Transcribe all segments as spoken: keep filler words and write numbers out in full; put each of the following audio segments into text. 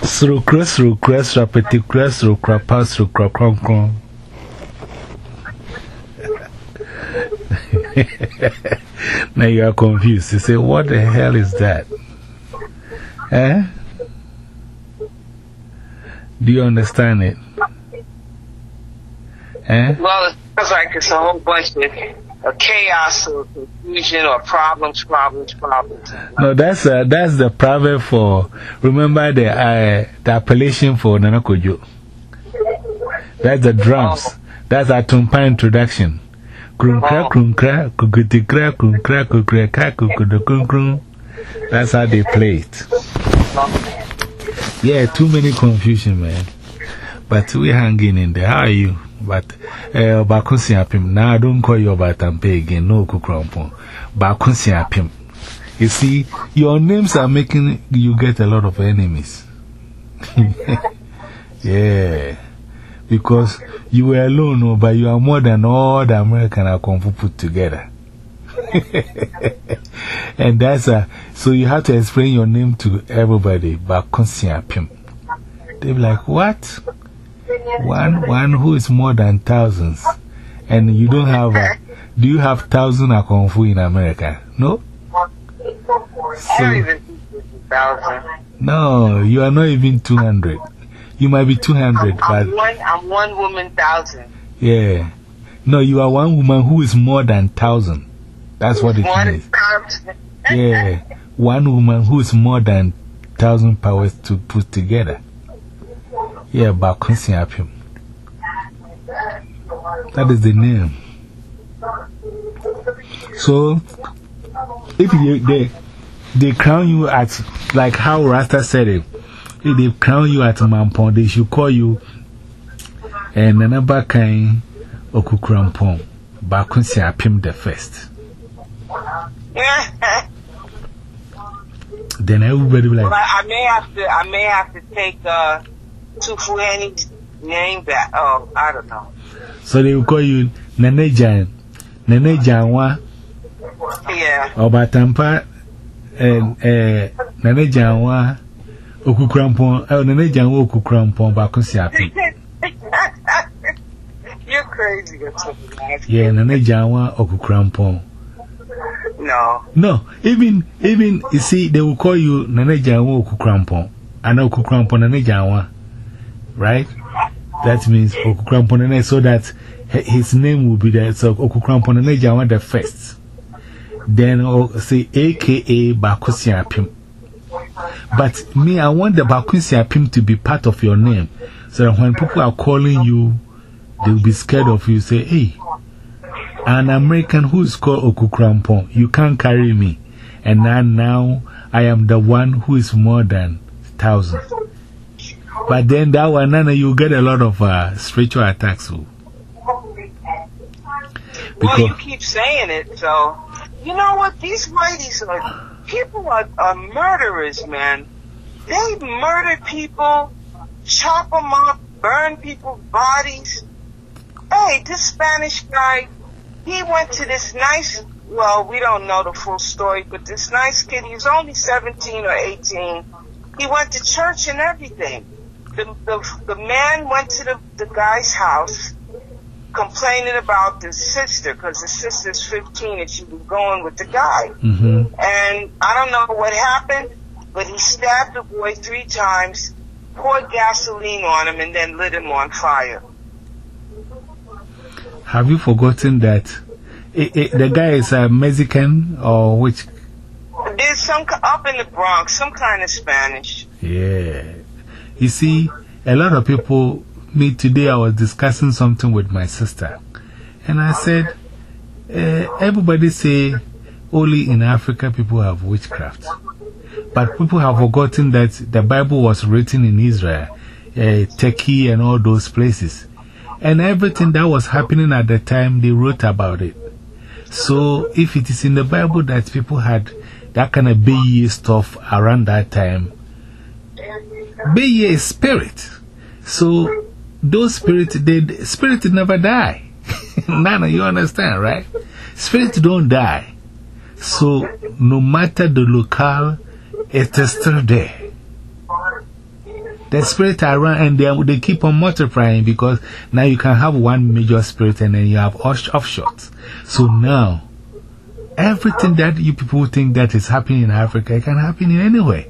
Through cross, through cross, rapid cross, through crapa, through cracron. Now you are confused. You say, what the hell is that? Eh? Do you understand it? Eh? Well, it sounds like it's a whole bunch of, of chaos or confusion or problems, problems, problems. No, that's, uh, that's the proverb for, remember the, uh, the appellation for Nana Kojo. That's the drums. Oh. That's our Tumpa introduction. Krunkra, krunkra, kukutikra, krunkra, kukreka, kukudukrunkrum. That's how they play it. Yeah, too many confusion, man. But we're hanging in there. How are you? But, uh, Bakunsi Apim. Now I don't call you Batampe again. No Kukrampo. Bakunsi Apim. You see, your names are making you get a lot of enemies. Yeah. Because you were alone, no, but you are more than all the American Akonfu put together. And that's a, so you have to explain your name to everybody, Bakunsi Apim. They'll be like, what? One, one who is more than thousands. And you don't have a, do you have thousand Akonfu in America? No? So, no, you are not even two hundred. You might be two hundred, I'm, I'm but. One, I'm one woman thousand. Yeah. No, you are one woman who is more than thousand. That's what it one means. Yeah. One woman who is more than thousand powers to put together. Yeah, Bakunsi Apim. That is the name. So, if you, they, they crown you at, like how Rasta said it, if they crown you at Mampong, they should call you and another kind of Okukrampong, Bakunsi Apim the first. Then everybody will like. Well, I, I may have to, I may have to take uh, Tufuani's name back. Oh, I don't know. So they will call you Nene Jan, Nene Janwa. Yeah. Or Batampa and uh, Nene Janwa. Okukrampon, oh, Nene Janwa Okukrampon, Bakunsi Apim. You're crazy. Yeah, Nene Janwa Okukrampon. No. No, even, even, you see, they will call you Nene Janwa Okukrampon. I know Okukrampon Nene Janwa. Right? That means Okukrampon Nene, so that his name will be there. So Okukrampon Nene Janwa the first. Then, oh, say, A K A Bakunsi Apim. But me, I want the Bakunsi Apim to be part of your name. So that when people are calling you, they'll be scared of you. Say, hey, an American who is called Okukrampon, you can't carry me. And now, now I am the one who is more than thousand. But then that one, Nana, you get a lot of uh, spiritual attacks. So. Well, you keep saying it, so. You know what? These whiteys are, people are, are murderers, man. They murder people, chop them up, burn people's bodies. Hey, this Spanish guy, he went to this nice, well, we don't know the full story, but this nice kid, he was only seventeen or eighteen. He went to church and everything. The, the, the man went to the, the guy's house complaining about the sister, because the sister's fifteen and she was going with the guy. Mm-hmm. And I don't know what happened, but he stabbed the boy three times, poured gasoline on him, and then lit him on fire. Have you forgotten that it, it, the guy is a Mexican or which? There's some up in the Bronx, some kind of Spanish. Yeah. You see, a lot of people, me today I was discussing something with my sister. And I said, uh, everybody say only in Africa people have witchcraft. But people have forgotten that the Bible was written in Israel, uh, Turkey and all those places. And everything that was happening at the time, they wrote about it. So if it is in the Bible that people had that kind of Beye stuff around that time, Beye is spirit. So those spirits, they, spirit never die. Nana, you understand, right? Spirits don't die. So no matter the locale, it is still there. the spirit around, and they, they keep on multiplying, because now you can have one major spirit and then you have offshoots. So now, everything that you people think that is happening in Africa, it can happen in anywhere.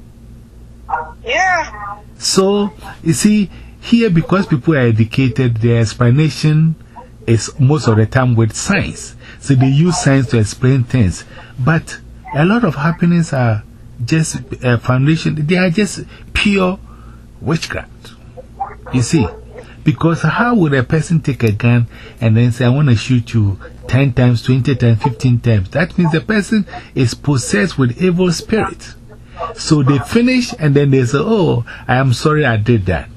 Yeah. So, you see, here, because people are educated, their explanation is most of the time with science. So they use science to explain things. But a lot of happenings are just a foundation, they are just pure witchcraft. You see, because how would a person take a gun and then say, I want to shoot you ten times, twenty times, fifteen times? That means the person is possessed with evil spirit. So they finish and then they say, oh, I am sorry I did that.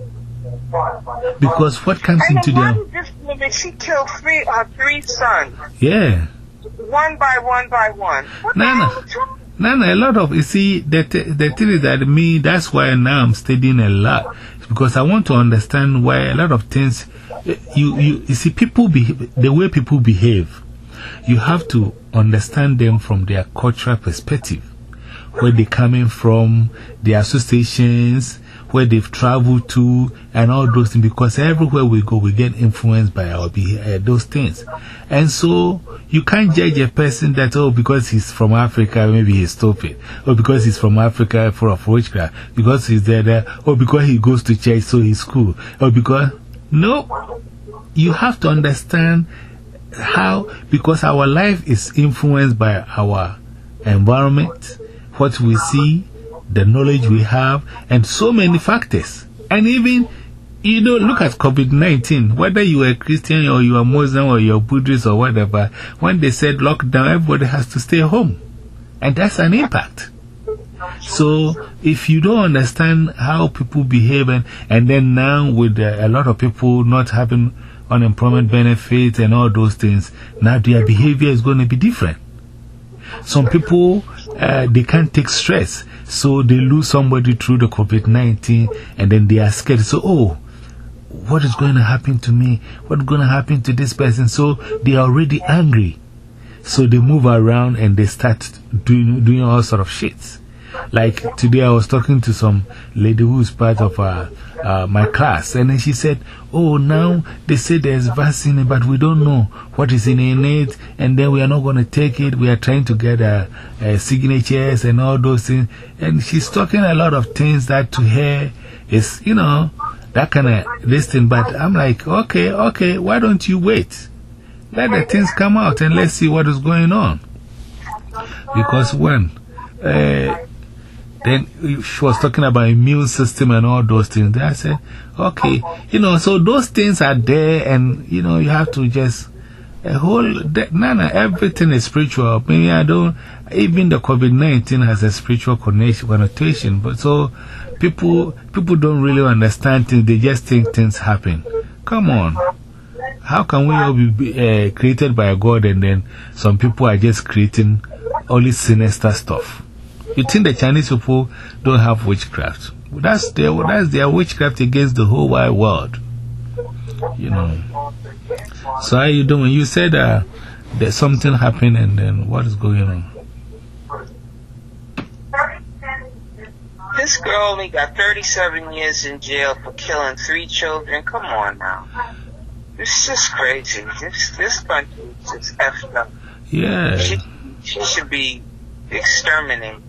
Because what comes and into them? This woman, she killed three, uh, three sons. Yeah. One by one by one. What no, the no. hell is wrong? No, no, a lot of, you see, the, the thing is that me, that's why now I'm studying a lot. Because I want to understand why a lot of things, you, you, you see, people behave, the way people behave, you have to understand them from their cultural perspective. Where they're coming from, their associations, where they've traveled to, and all those things. Because everywhere we go, we get influenced by our behavior, those things. And so, you can't judge a person that, oh, because he's from Africa, maybe he's stupid. Or because he's from Africa, full of witchcraft. Because he's there, there. Or because he goes to church, so he's cool. Or because, no. You have to understand how, because our life is influenced by our environment, what we see, the knowledge we have, and so many factors. And even, you know, look at COVID nineteen. Whether you are a Christian or you are Muslim or you are Buddhist or whatever, when they said lockdown, everybody has to stay home. And that's an impact. So, if you don't understand how people behave, and, and then now with uh, a lot of people not having unemployment benefits and all those things, now their behavior is going to be different. Some people, uh, they can't take stress. So they lose somebody through the COVID nineteen, and then they are scared. So, oh, what is going to happen to me? What's going to happen to this person? So they are already angry. So they move around and they start doing, doing all sort of shits. Like today I was talking to some lady who's part of uh, uh, my class, and then she said, oh, now they say there's vaccine, but we don't know what is in it, and then we are not going to take it. We are trying to get uh, uh, signatures and all those things. And she's talking a lot of things that to her is, you know, that kind of this thing. But I'm like, okay, okay, why don't you wait? Let the things come out and let's see what is going on. Because when uh, then she was talking about immune system and all those things, then I said, okay, you know, so those things are there, and you know, you have to just a whole, no, no, everything is spiritual. Maybe I don't, even the COVID nineteen has a spiritual connotation, but so people, people don't really understand things, they just think things happen. Come on. How can we all be uh, created by God, and then some people are just creating only sinister stuff? You think the Chinese people don't have witchcraft? That's their, that's their witchcraft against the whole wide world. You know. So how are you doing? You said uh, there's something happened, and then what is going on? This girl only got thirty-seven years in jail for killing three children. Come on now. It's just crazy. This, this country is just effed up. Yeah. She, she should be exterminated.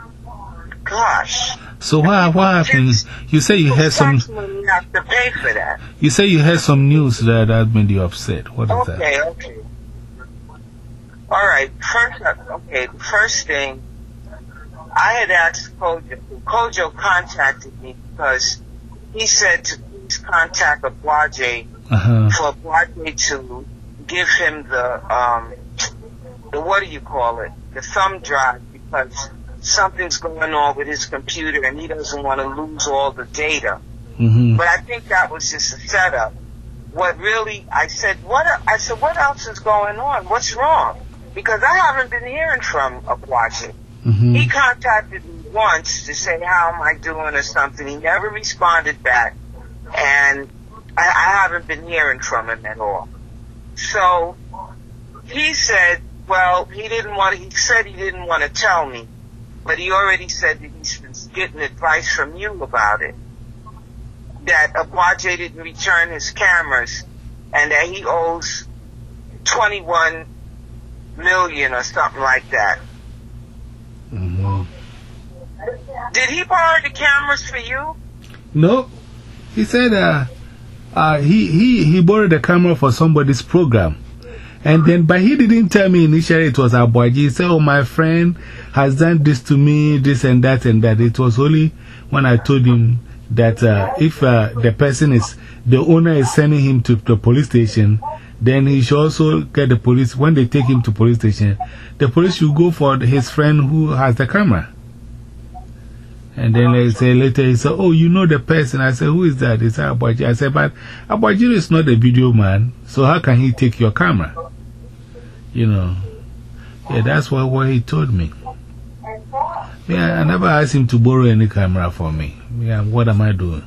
Gosh. So what, what happened? You say you heard some. You have to pay for that. You say you heard some news that, that made you upset. What is okay, that? Okay, okay. All right. First, okay, the first thing, I had asked Kojo. Kojo contacted me because he said to please contact Abuaje uh-huh. for Abuaje to give him the, um, the, what do you call it? The thumb drive, because something's going on with his computer and he doesn't want to lose all the data. Mm-hmm. But I think that was just a setup. What really, I said, what, I said, what else is going on? What's wrong? Because I haven't been hearing from Abuaje. Mm-hmm. He contacted me once to say, how am I doing or something. He never responded back. And I, I haven't been hearing from him at all. So he said, well, he didn't want to, he said he didn't want to tell me. But he already said that he's been getting advice from you about it. that Abuaje didn't return his cameras and that he owes twenty-one million or something like that. Mm-hmm. Did he borrow the cameras for you? No. He said uh, uh, he, he, he borrowed the camera for somebody's program. And then, but he didn't tell me initially it was Abuaje. He said, oh, my friend has done this to me, this and that and that. It was only when I told him that uh, if uh, the person is, the owner is sending him to the police station, then he should also get the police. When they take him to police station, the police should go for his friend who has the camera. And then they say later, he said, oh, you know the person. I said, who is that? He said, Abuaje. I said, but Abuaje is not a video man, so how can he take your camera? You know. Yeah, that's what, what he told me. Yeah, I never asked him to borrow any camera for me. Yeah, what am I doing?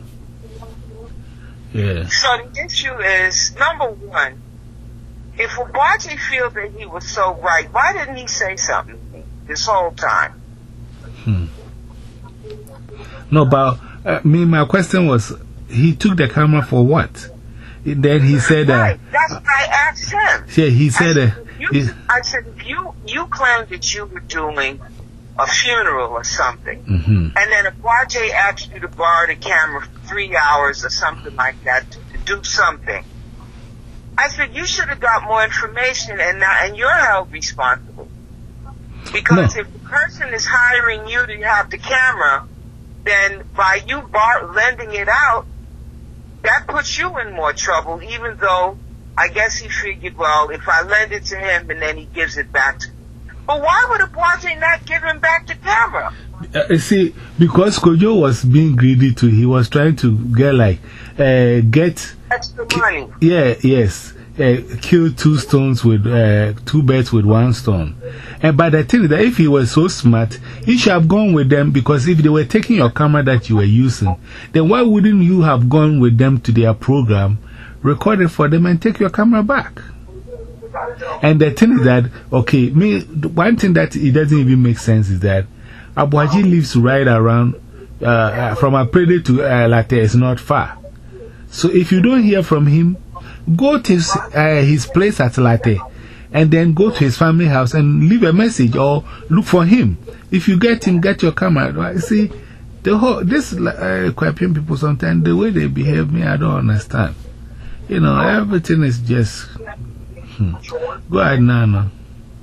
Yeah. So the issue is, number one, if Abuaje feels that he was so right, why didn't he say something to me this whole time? Hmm. No, but uh, me, my question was, he took the camera for what? Then he said, uh, right, that's what I asked him. Yeah, he said, I uh, said, you, I said you, you claimed that you were doing a funeral or something. Mm-hmm. And then Abuaje asked you to borrow the camera for three hours or something like that to, to do something. I said, you should have got more information and now, and you're held responsible. Because no. if the person is hiring you to have the camera, then by you bar lending it out, that puts you in more trouble, even though I guess he figured, well, if I lend it to him and then he gives it back to me. But why would Abuaje not give him back the camera? Uh, see, because Kojo was being greedy too, he was trying to get like, uh, get. Extra money. Yeah, yes. Uh, kill two stones with, uh, two birds with one stone. And by the thing that if he was so smart, he should have gone with them, because if they were taking your camera that you were using, then why wouldn't you have gone with them to their program, record it for them, and take your camera back? And the thing is that, okay, me, one thing that it doesn't even make sense is that Abuaje lives right around, uh, from Aprede to uh, Latte is not far. So if you don't hear from him, go to his, uh, his place at Latte and then go to his family house and leave a message or look for him. If you get him, get your camera. Right? See, the whole, this uh, Kwapian people sometimes, the way they behave, me, I don't understand. You know, everything is just. Hmm. Go ahead, Nana.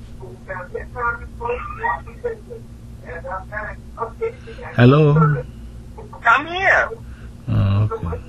Hello? I'm here. Oh, okay.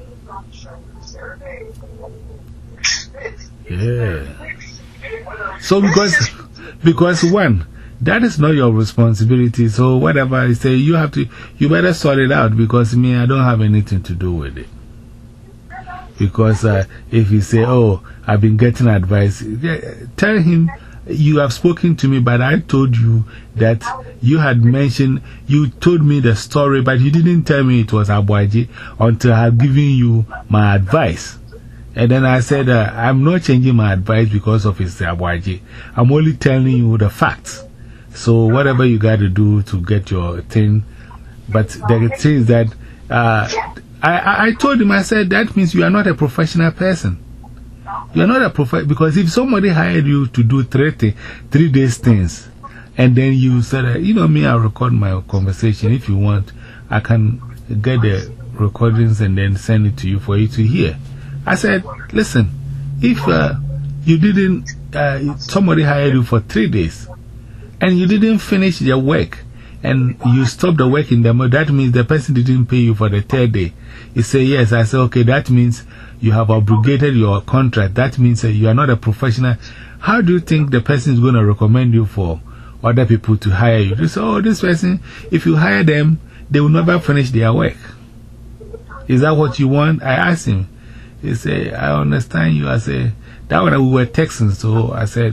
Yeah. So, because, because one, that is not your responsibility. So, whatever I say, you have to, you better sort it out, because me, I don't have anything to do with it. Because uh, if you say, oh, I've been getting advice, tell him you have spoken to me, but I told you that you had mentioned, you told me the story, but you didn't tell me it was Abuaje until I had given you my advice. And then I said, uh, I'm not changing my advice because of his Abuaje. I'm only telling you the facts. So, whatever you got to do to get your thing. But the thing is that, uh, I, I told him, I said, that means you are not a professional person. You are not a professional, because if somebody hired you to do three, three days things, and then you said, you know me, I'll record my conversation. If you want, I can get the recordings and then send it to you for you to hear. I said, listen, if uh, you didn't, uh, somebody hired you for three days, and you didn't finish your work, and you stopped the work in the month, that means the person didn't pay you for the third day. He said, yes. I said, okay, that means you have obligated your contract. That means uh, you are not a professional. How do you think the person is going to recommend you for other people to hire you? They say, oh, this person, if you hire them, they will never finish their work. Is that what you want? I asked him. He said, I understand you. I said, that one we were texting, so I said,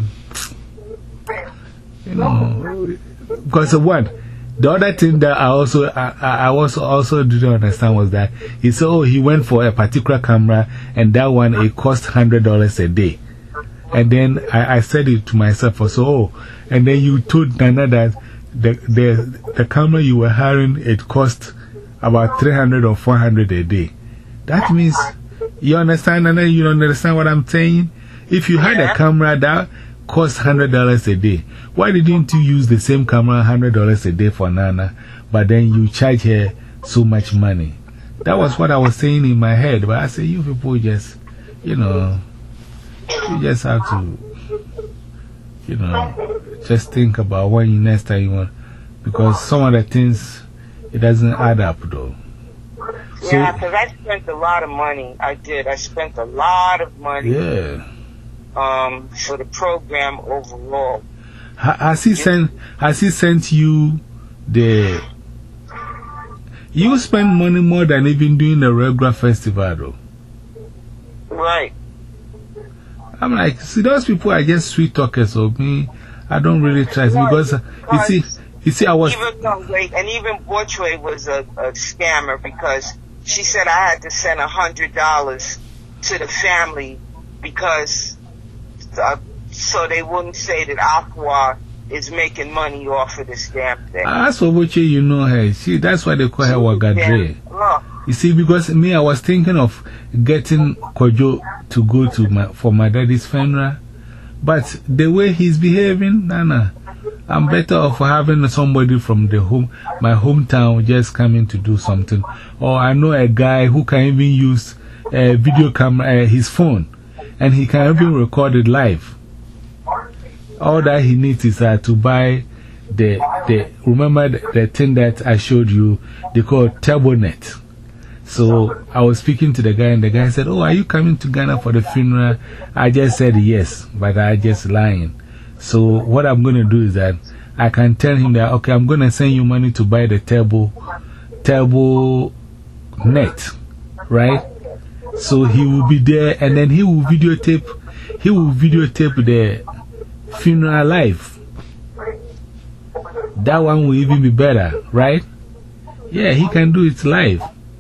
you know, because of what? The other thing that I also, I, I also, also didn't understand was that he said, oh, he went for a particular camera and that one, it cost one hundred dollars a day. And then I, I said it to myself, so, oh, and then you told Nana that the, the, the camera you were hiring, it cost about three hundred or four hundred a day. That means, you understand, and then you understand what I'm saying? If you had Yeah. a camera that cost one hundred dollars a day, why didn't you use the same camera one hundred dollars a day for Nana, but then you charge her so much money? That was what I was saying in my head, but I say, you people just, you know, you just have to, you know, just think about when you next time you want, because some of the things, it doesn't add up though. So, Yeah, because I spent a lot of money. I did. I spent a lot of money. yeah. Um, for the program overall. Ha has he sent, has he sent you the, you spend money more than even doing the regular festival though. Right. I'm like, see, those people are just sweet talkers of me. I don't really trust because, uh, you see, you see, I was. Even, no, wait, and even Bortway was a, a scammer because she said I had to send a hundred dollars to the family because, uh, so they wouldn't say that Aqua is making money off of this damn thing. As for Boche, you know her. See, that's why they call her Wagadre. Look, You see, because me, I was thinking of getting Kojo to go to my, for my daddy's funeral. But the way he's behaving, Nana, I'm better off having somebody from the home, my hometown just coming to do something. Or I know a guy who can even use a video camera, uh, his phone, and he can even record it live. All that he needs is uh, to buy the, the, remember the, the thing that I showed you, they call TurboNet. So I was speaking to the guy, and the guy said, oh, are you coming to Ghana for the funeral? I just said yes, but I just lying. So what I'm going to do is that I can tell him that, okay, I'm going to send you money to buy the Turbo, Turbo Net, right? So he will be there, and then he will videotape, he will videotape the funeral live. That one will even be better, right? Yeah, he can do it live.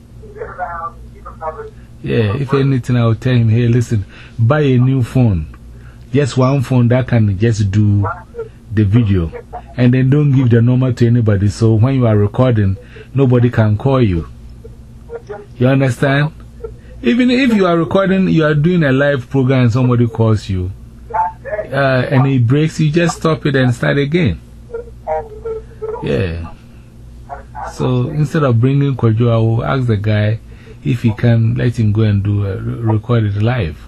Yeah, if anything, I'll tell him, hey, listen, buy a new phone. Just one phone that can just do the video. And then don't give the number to anybody. So when you are recording, nobody can call you. You understand? Even if you are recording, you are doing a live program and somebody calls you, uh, and it breaks, you just stop it and start again. Yeah. So instead of bringing Kojo, I will ask the guy if he can let him go and do uh, record it live.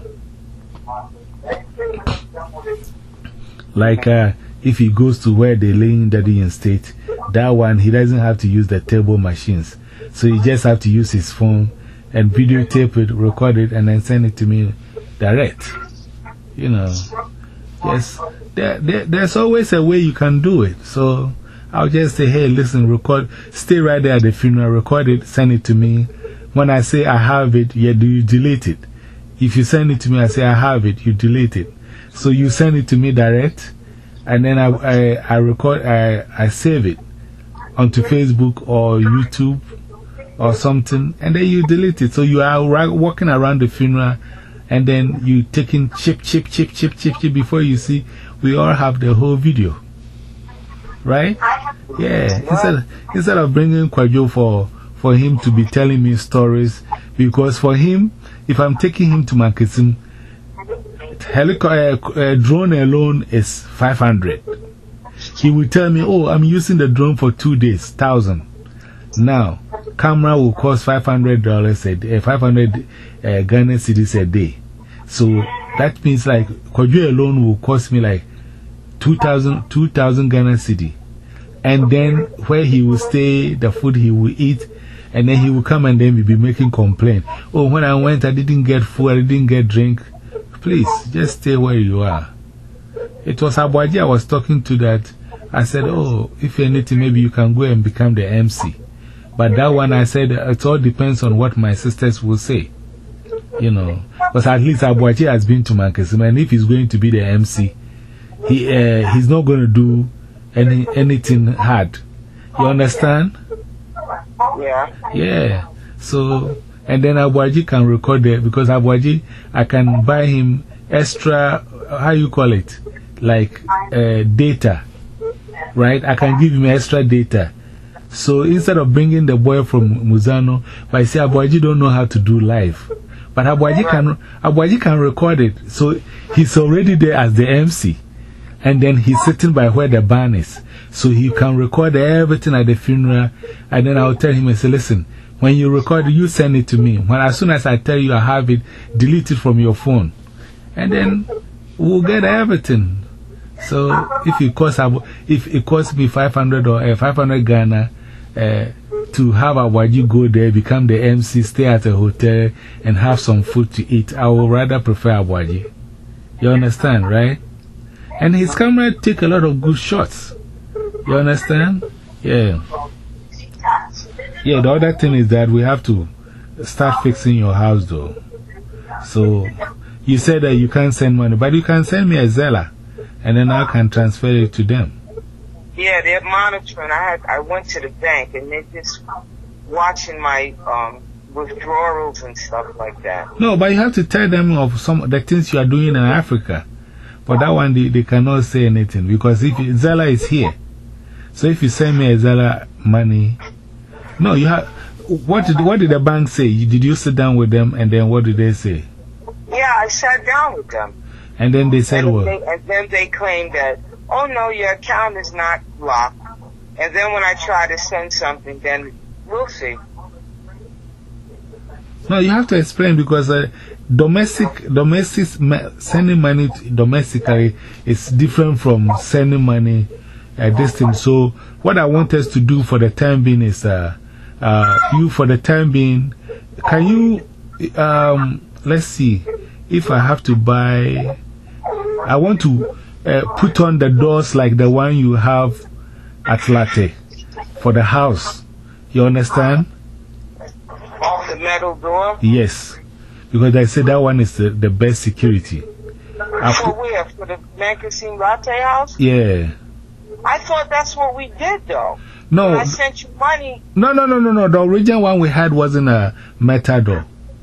Like uh, if he goes to where they're laying Daddy in state, that one he doesn't have to use the turbo machines. So he just have to use his phone and videotape it, record it, and then send it to me direct. You know, yes, there, there, there's always a way you can do it. So I'll just say, hey, listen, record, stay right there at the funeral, record it, send it to me. When I say I have it, yeah, do you delete it? If you send it to me, I say I have it, you delete it. So you send it to me direct, and then I, I, I record, I, I save it onto Facebook or YouTube or something, and then you delete it. So you are walking around the funeral, and then you taking chip, chip, chip, chip, chip, chip. Before you see, we all have the whole video. Right? Yeah. Instead, instead of bringing Kwajo for, for him to be telling me stories, because for him, if I'm taking him to Mankasim, helicopter, uh, uh, drone alone is five hundred. He will tell me, oh, I'm using the drone for two days, thousand. Now, camera will cost five hundred dollars a day, five hundred uh, Ghana cedis a day. So that means like, Kwajo alone will cost me like two thousand, two thousand Ghana cedi. And then where he will stay, the food he will eat, and then he will come and then be making complaint. Oh, when I went, I didn't get food, I didn't get drink. Please, just stay where you are. It was Abuaji I was talking to that. I said, oh, if anything, maybe you can go and become the M C. But that one, I said, it all depends on what my sisters will say. You know, because at least Abuaji has been to Mankasim, and if he's going to be the M C, he, uh, he's not going to do any, anything hard. You understand? Yeah. Yeah. So, and then Abuaji can record it, because Abuaji, I can buy him extra, how you call it? Like uh, data. Right? I can give him extra data. So instead of bringing the boy from Muzano, but I say Abuaji don't know how to do live. But Abuaji can, Abuaji can record it. So he's already there as the M C. And then he's sitting by where the band is. So he can record everything at the funeral. And then I'll tell him and say, listen, when you record it, you send it to me. When as soon as I tell you I have it, delete it from your phone. And then we'll get everything. So if it costs, if it costs me five hundred or uh, five hundred Ghana uh, to have Abuaji go there, become the M C, stay at a hotel, and have some food to eat, I would rather prefer Abuaji. You understand, right? And his camera take a lot of good shots. You understand? Yeah. Yeah, the other thing is that we have to start fixing your house, though. So you said that you can't send money, but you can send me a Zella, and then I can transfer it to them. Yeah, they're monitoring. I had, I went to the bank, and they're just watching my um, withdrawals and stuff like that. No, but you have to tell them of some of the things you are doing in Africa. But that one, they, they cannot say anything, because if Zella is here. So if you send me a Zella money, no, you have. What did, what did the bank say? Did you sit down with them, and then what did they say? Yeah, I sat down with them. And then they said, and well. They, and then they claimed that, oh no, your account is not locked. And then when I try to send something, then we'll see. No, you have to explain, because uh, domestic, domestic, sending money domestically is different from sending money at this thing. So, what I want us to do for the time being is, uh, uh, you for the time being, can you, um, let's see, if I have to buy, I want to uh, put on the doors like the one you have at Latte for the house. You understand? The metal door? Yes. Because I said that one is the, the best security. For where? For the Magazine Latte house? Yeah. I thought that's what we did, though. No. When I sent you money. No, no, no, no, no. The original one we had wasn't a metal door.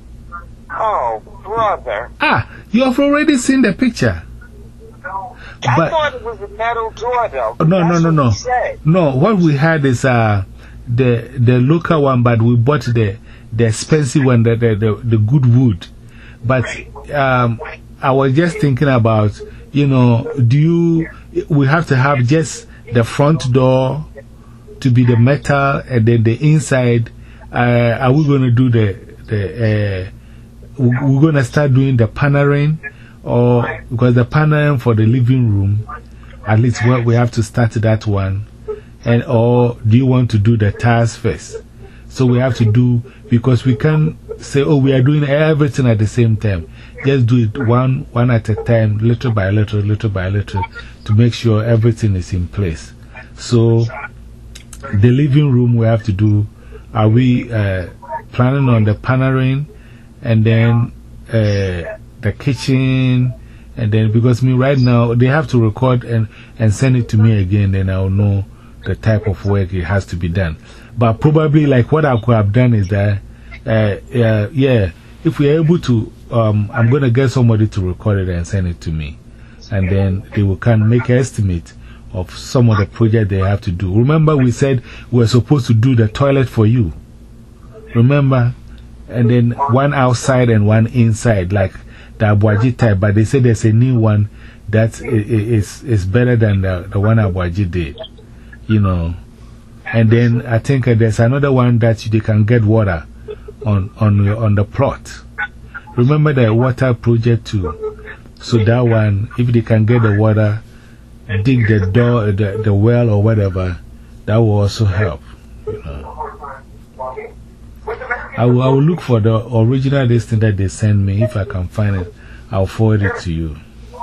Oh, brother. Ah, you have already seen the picture. I but, thought it was a metal door, though. No, that's no, no, no. Said. No, what we had is uh, the, the local one, but we bought the, the expensive one, the, the, the, the good wood. But um, I was just thinking about, you know, do you, we have to have just the front door to be the metal, and then the inside, uh, are we going to do the, the, uh, we're going to start doing the paneling, or because the paneling for the living room, at least what we have to start that one, and or do you want to do the tiles first? So we have to do, because we can't say, oh, we are doing everything at the same time. Just do it one, one at a time, little by little, little by little, to make sure everything is in place. So the living room we have to do, are we uh, planning on the paneling, and then uh, the kitchen, and then because me right now, they have to record and, and send it to me again, then I'll know the type of work it has to be done. But probably like what I could have done is that, uh, uh, yeah, if we're able to, um, I'm going to get somebody to record it and send it to me. And then they will can make an estimate of some of the project they have to do. Remember, we said we were supposed to do the toilet for you. Remember? And then one outside and one inside, like the Abuaji type. But they said there's a new one that is, is better than the, the one Abuaji did. You know. And then I think uh, there's another one that they can get water on, on, on the plot. Remember the water project too. So that one, if they can get the water, dig the door, the, the well or whatever, that will also help. You know. I will, I will look for the original listing that they send me. If I can find it, I'll forward it to you.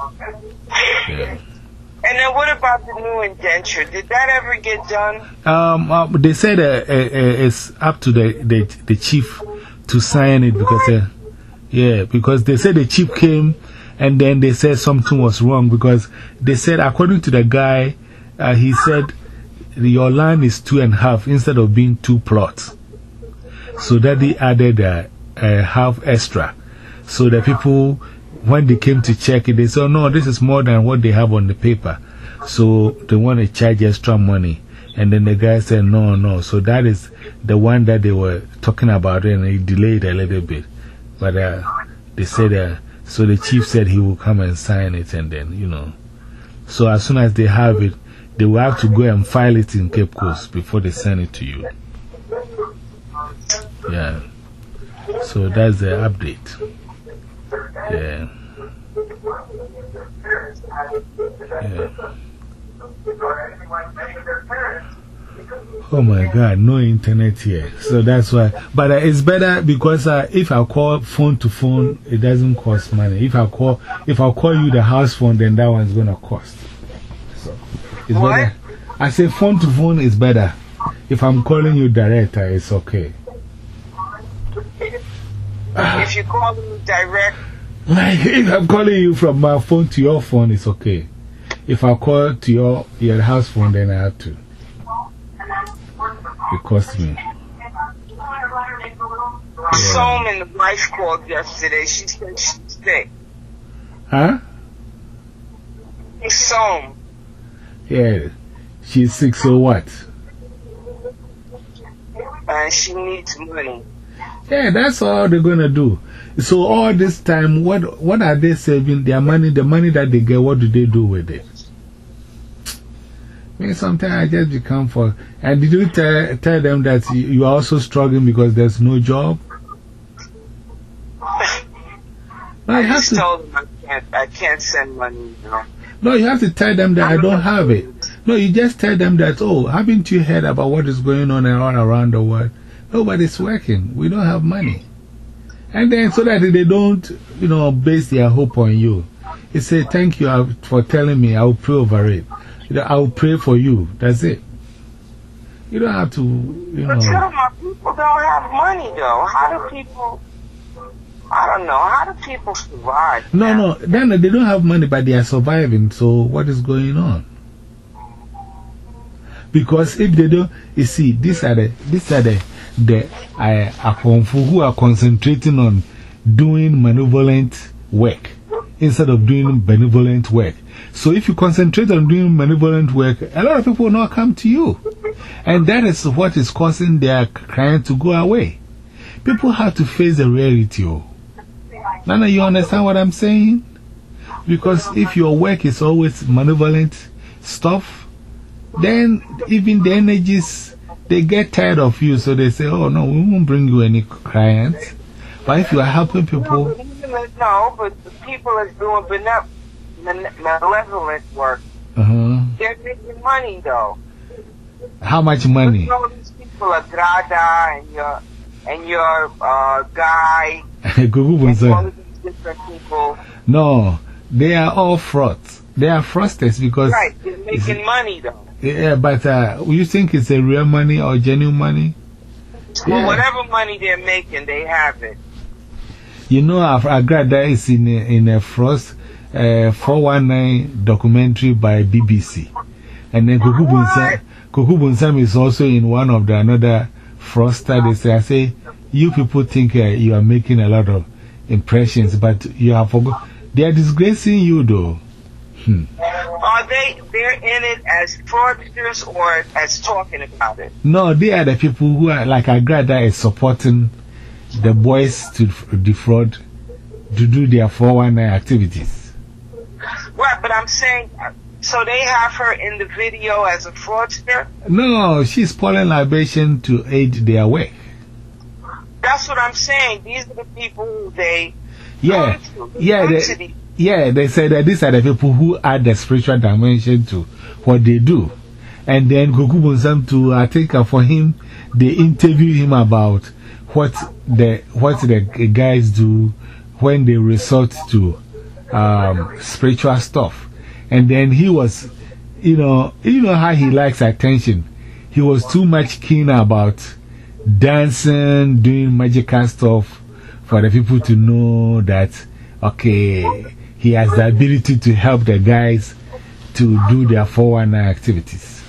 Yeah. And then what about the new indenture? Did that ever get done? Um, uh, they said uh, uh, uh, it's up to the, the, the chief to sign it because, uh, yeah, because they said the chief came and then they said something was wrong because they said, according to the guy, uh, he said your land is two and a half instead of being two plots. So that they added a, a half extra. So the people, when they came to check it, they said, oh, no, this is more than what they have on the paper. So they want to charge extra money. And then the guy said, no, no. So that is the one that they were talking about, and he delayed a little bit. But uh, they said, uh, so the chief said he will come and sign it, and then, you know. So as soon as they have it, they will have to go and file it in Cape Coast before they send it to you. Yeah. So that's the update. Yeah. Yeah. Oh my God, no internet here. So that's why. But uh, it's better because uh, if I call phone to phone, it doesn't cost money. If I call, if I call you the house phone, then that one's going to cost. So it's what? better. I say phone to phone is better. If I'm calling you direct, uh, it's okay. If you call me direct, like if I'm calling you from my phone to your phone, it's okay. If I call to your, your house phone, then I have to. It costs me. Some and the wife called yesterday. She said she's sick. Huh? Some. Yeah. She's sick, so what? And she needs money. Yeah, that's all they're going to do. So all this time, what, what are they saving? Their money, the money that they get, what do they do with it? I mean, sometimes I just become for. And did you tell, tell them that you, you are also struggling because there's no job? No, you I have just to, told them I can't, I can't send money, you know. no, you have to tell them that I don't have it. No, you just tell them that, oh, haven't you heard about what is going on all around the world? Nobody's working. We don't have money. And then so that they don't, you know, base their hope on you. They say, thank you for telling me. I will pray over it. I will pray for you. That's it. You don't have to, you know. But tell my people don't have money, though. How do people, I don't know, how do people survive? No, no, then they don't have money, but they are surviving. So what is going on? Because if they don't, you see, these are the, these are the, the uh, who are concentrating on doing malevolent work instead of doing benevolent work. So if you concentrate on doing malevolent work, a lot of people will not come to you. And that is what is causing their crime to go away. People have to face the reality. Oh. Nana, you understand what I'm saying? Because if your work is always malevolent stuff, then even the energies, they get tired of you. So they say, oh no, we won't bring you any clients. But if you are helping people. No, but the people are doing benevolent. malevolent work. Uh-huh. They're making money, though. How much money? All these people are Grada and your, and your uh, guy. and all of these different people. No, they are all frauds. They are fraudsters because. Right, they're making money, though. Yeah, but uh, you think it's a real money or genuine money? Well, Yeah. whatever money they're making, they have it. You know, Agrada is in a, in a frost. Uh, four one nine documentary by B B C. And then Kuku Bunsam, Kuku Bunsam is also in one of the another fraudster. They say, I say, you people think uh, you are making a lot of impressions, but you have forgot. They are disgracing you, though. Hmm. Are they, they're in it as fraudsters or as talking about it? No, they are the people who are like Agrada is supporting the boys to defraud, to do their four one nine activities. Right, but I'm saying, so they have her in the video as a fraudster? No, she's pouring libation to aid their work. That's what I'm saying. These are the people who they Yeah, come to. yeah, Come they, to the, yeah, they say that these are the people who add the spiritual dimension to what they do. And then Kuku Bunsam to, I think uh, for him, they interview him about what the, what the guys do when they resort to Um, spiritual stuff. And then he was, you know, you know how he likes attention. He was too much keen about dancing, doing magical stuff for the people to know that, okay, he has the ability to help the guys to do their four one nine activities.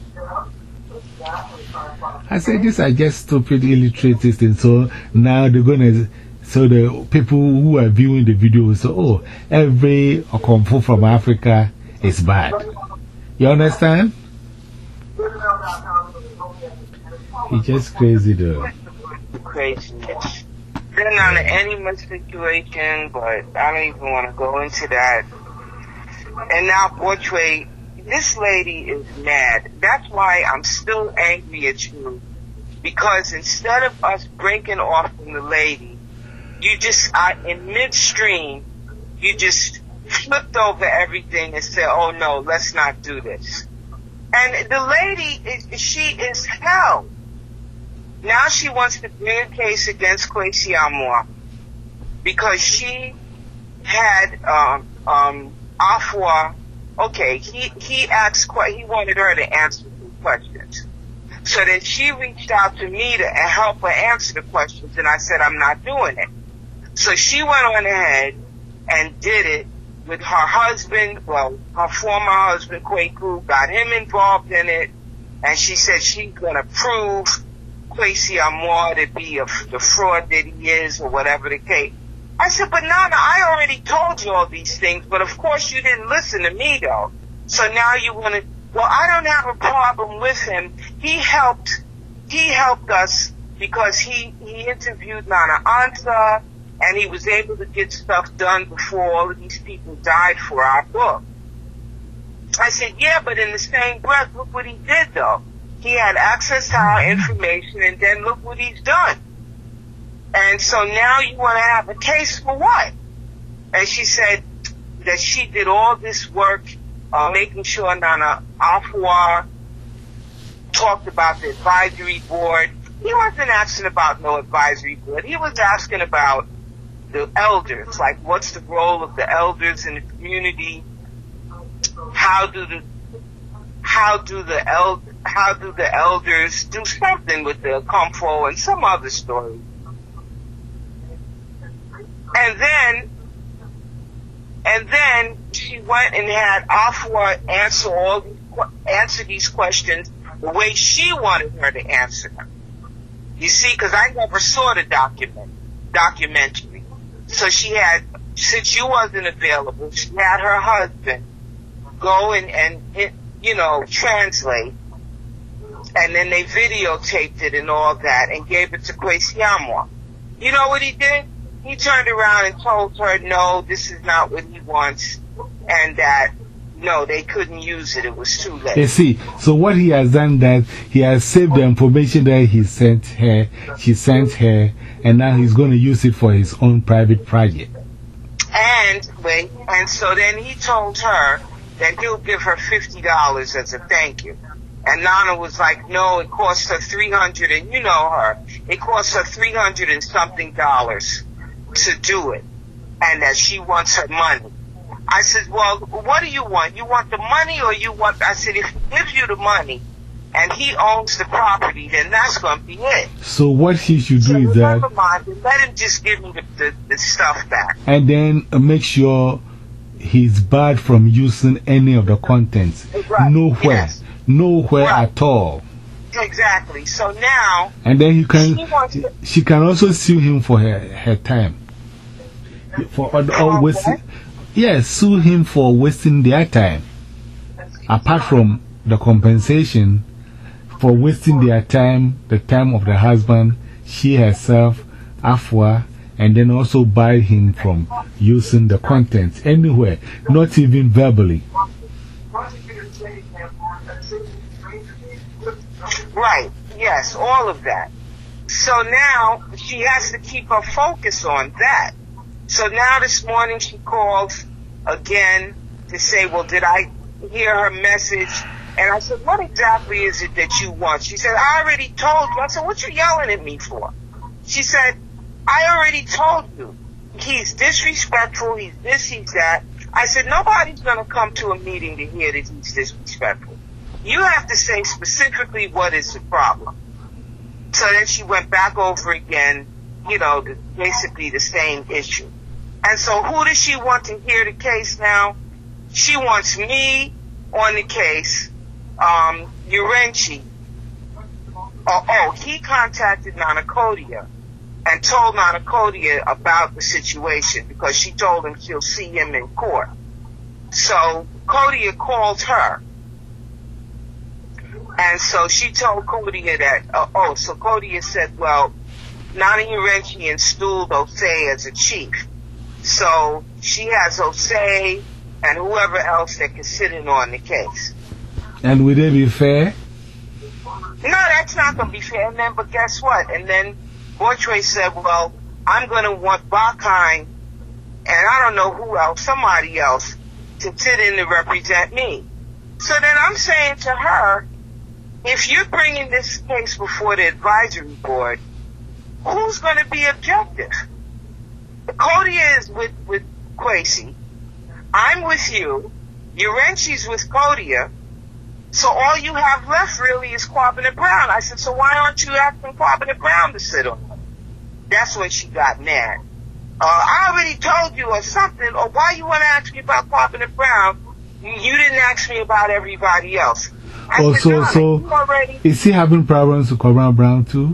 I said, these are just stupid, illiterate things. So now they're going to. So the people who are viewing the video will say, oh, every Okomfo from Africa is bad. You understand? He's just crazy, though. Craziness. Then on an Enema situation, but I don't even want to go into that. And now, Bortway, this lady is mad. That's why I'm still angry at you. Because instead of us breaking off from the lady, you just, uh, in midstream, you just flipped over everything and said, oh no, let's not do this. And the lady, is, she is hell. Now she wants to bring a case against Kwesi Armor because she had, um, um, Afua, okay, he, he asked, he wanted her to answer some questions. So then she reached out to me to help her answer the questions, and I said, I'm not doing it. So she went on ahead and did it with her husband, well, her former husband, Kwaku, got him involved in it, and she said she's going to prove Kwesi Armor to be a, the fraud that he is, or whatever the case. I said, but Nana, I already told you all these things, but of course you didn't listen to me, though. So now you want to, well, I don't have a problem with him. He helped, he helped us because he, he interviewed Nana Ansa, and he was able to get stuff done before all of these people died for our book. I said, yeah, but in the same breath, look what he did, though. He had access to our information, and then look what he's done. And so now you want to have a case for what? And she said that she did all this work, uh, making sure Nana Afua talked about the advisory board. He wasn't asking about no advisory board. He was asking about the elders, like what's the role of the elders in the community? How do the how do the eld how do the elders do something with the Comfo and some other story? And then and then she went and had Afua answer all answer these questions the way she wanted her to answer them. You see, because I never saw the document documentary. So she had, since you wasn't available, she had her husband go and, and you know, translate. And then they videotaped it and all that and gave it to Kwesi Armor. You know what he did? He turned around and told her, no, this is not what he wants. And that, no, they couldn't use it. It was too late. You see, so what he has done that he has saved the information that he sent her, she sent her, and now he's going to use it for his own private project. And, wait, and so then he told her that he'll give her fifty dollars as a thank you. And Nana was like, no, it cost her three hundred, and you know her, it cost her three hundred and something dollars to do it. And that she wants her money. I said, well, what do you want? You want the money or you want, I said, if he gives you the money and he owns the property, then that's going to be it. So what he should do so is that, never mind, let him just give me the, the, the stuff back. And then uh, make sure he's barred from using any of the contents. Right. Nowhere. Yes. Nowhere right. at all. Exactly. So now, and then he can, she, she can also sue him for her, her time. For all, all wasting, yes, sue him for wasting their time. Apart from the compensation for wasting their time, the time of the husband, she herself, Afua, and then also buy him from using the contents anywhere, not even verbally. Right, yes, all of that. So now she has to keep her focus on that. So now this morning she called again to say, well, did I hear her message? And I said, what exactly is it that you want? She said, I already told you. I said, what you yelling at me for? She said, I already told you. He's disrespectful. He's this, he's that. I said, nobody's going to come to a meeting to hear that he's disrespectful. You have to say specifically what is the problem. So then she went back over again, you know, the, basically the same issue. And so who does she want to hear the case now? She wants me on the case, um, Urenchi. Oh, oh, he contacted Nana Kodia and told Nana Kodia about the situation because she told him she'll see him in court. So Kodia called her. And so she told Kodia that, uh, oh, so Kodia said, well, Nana Urenchi installed Osei as a chief. So she has Osei and whoever else that can sit in on the case. And would they be fair? No, that's not going to be fair. And then, but guess what? And then Borchway said, well, I'm going to want Bakine and I don't know who else, somebody else, to sit in to represent me. So then I'm saying to her, if you're bringing this case before the advisory board, who's going to be objective? Kodia is with, with Kwesi. I'm with you. Urenchi's with Kodia. So all you have left really is Kwabena Brown. I said, so why aren't you asking Kwabena Brown to sit on it? That's when she got mad. Uh, I already told you or something, or why you want to ask me about Kwabena Brown? You didn't ask me about everybody else. I oh, said, so, no, so already... is he having problems with Kwabena Brown too?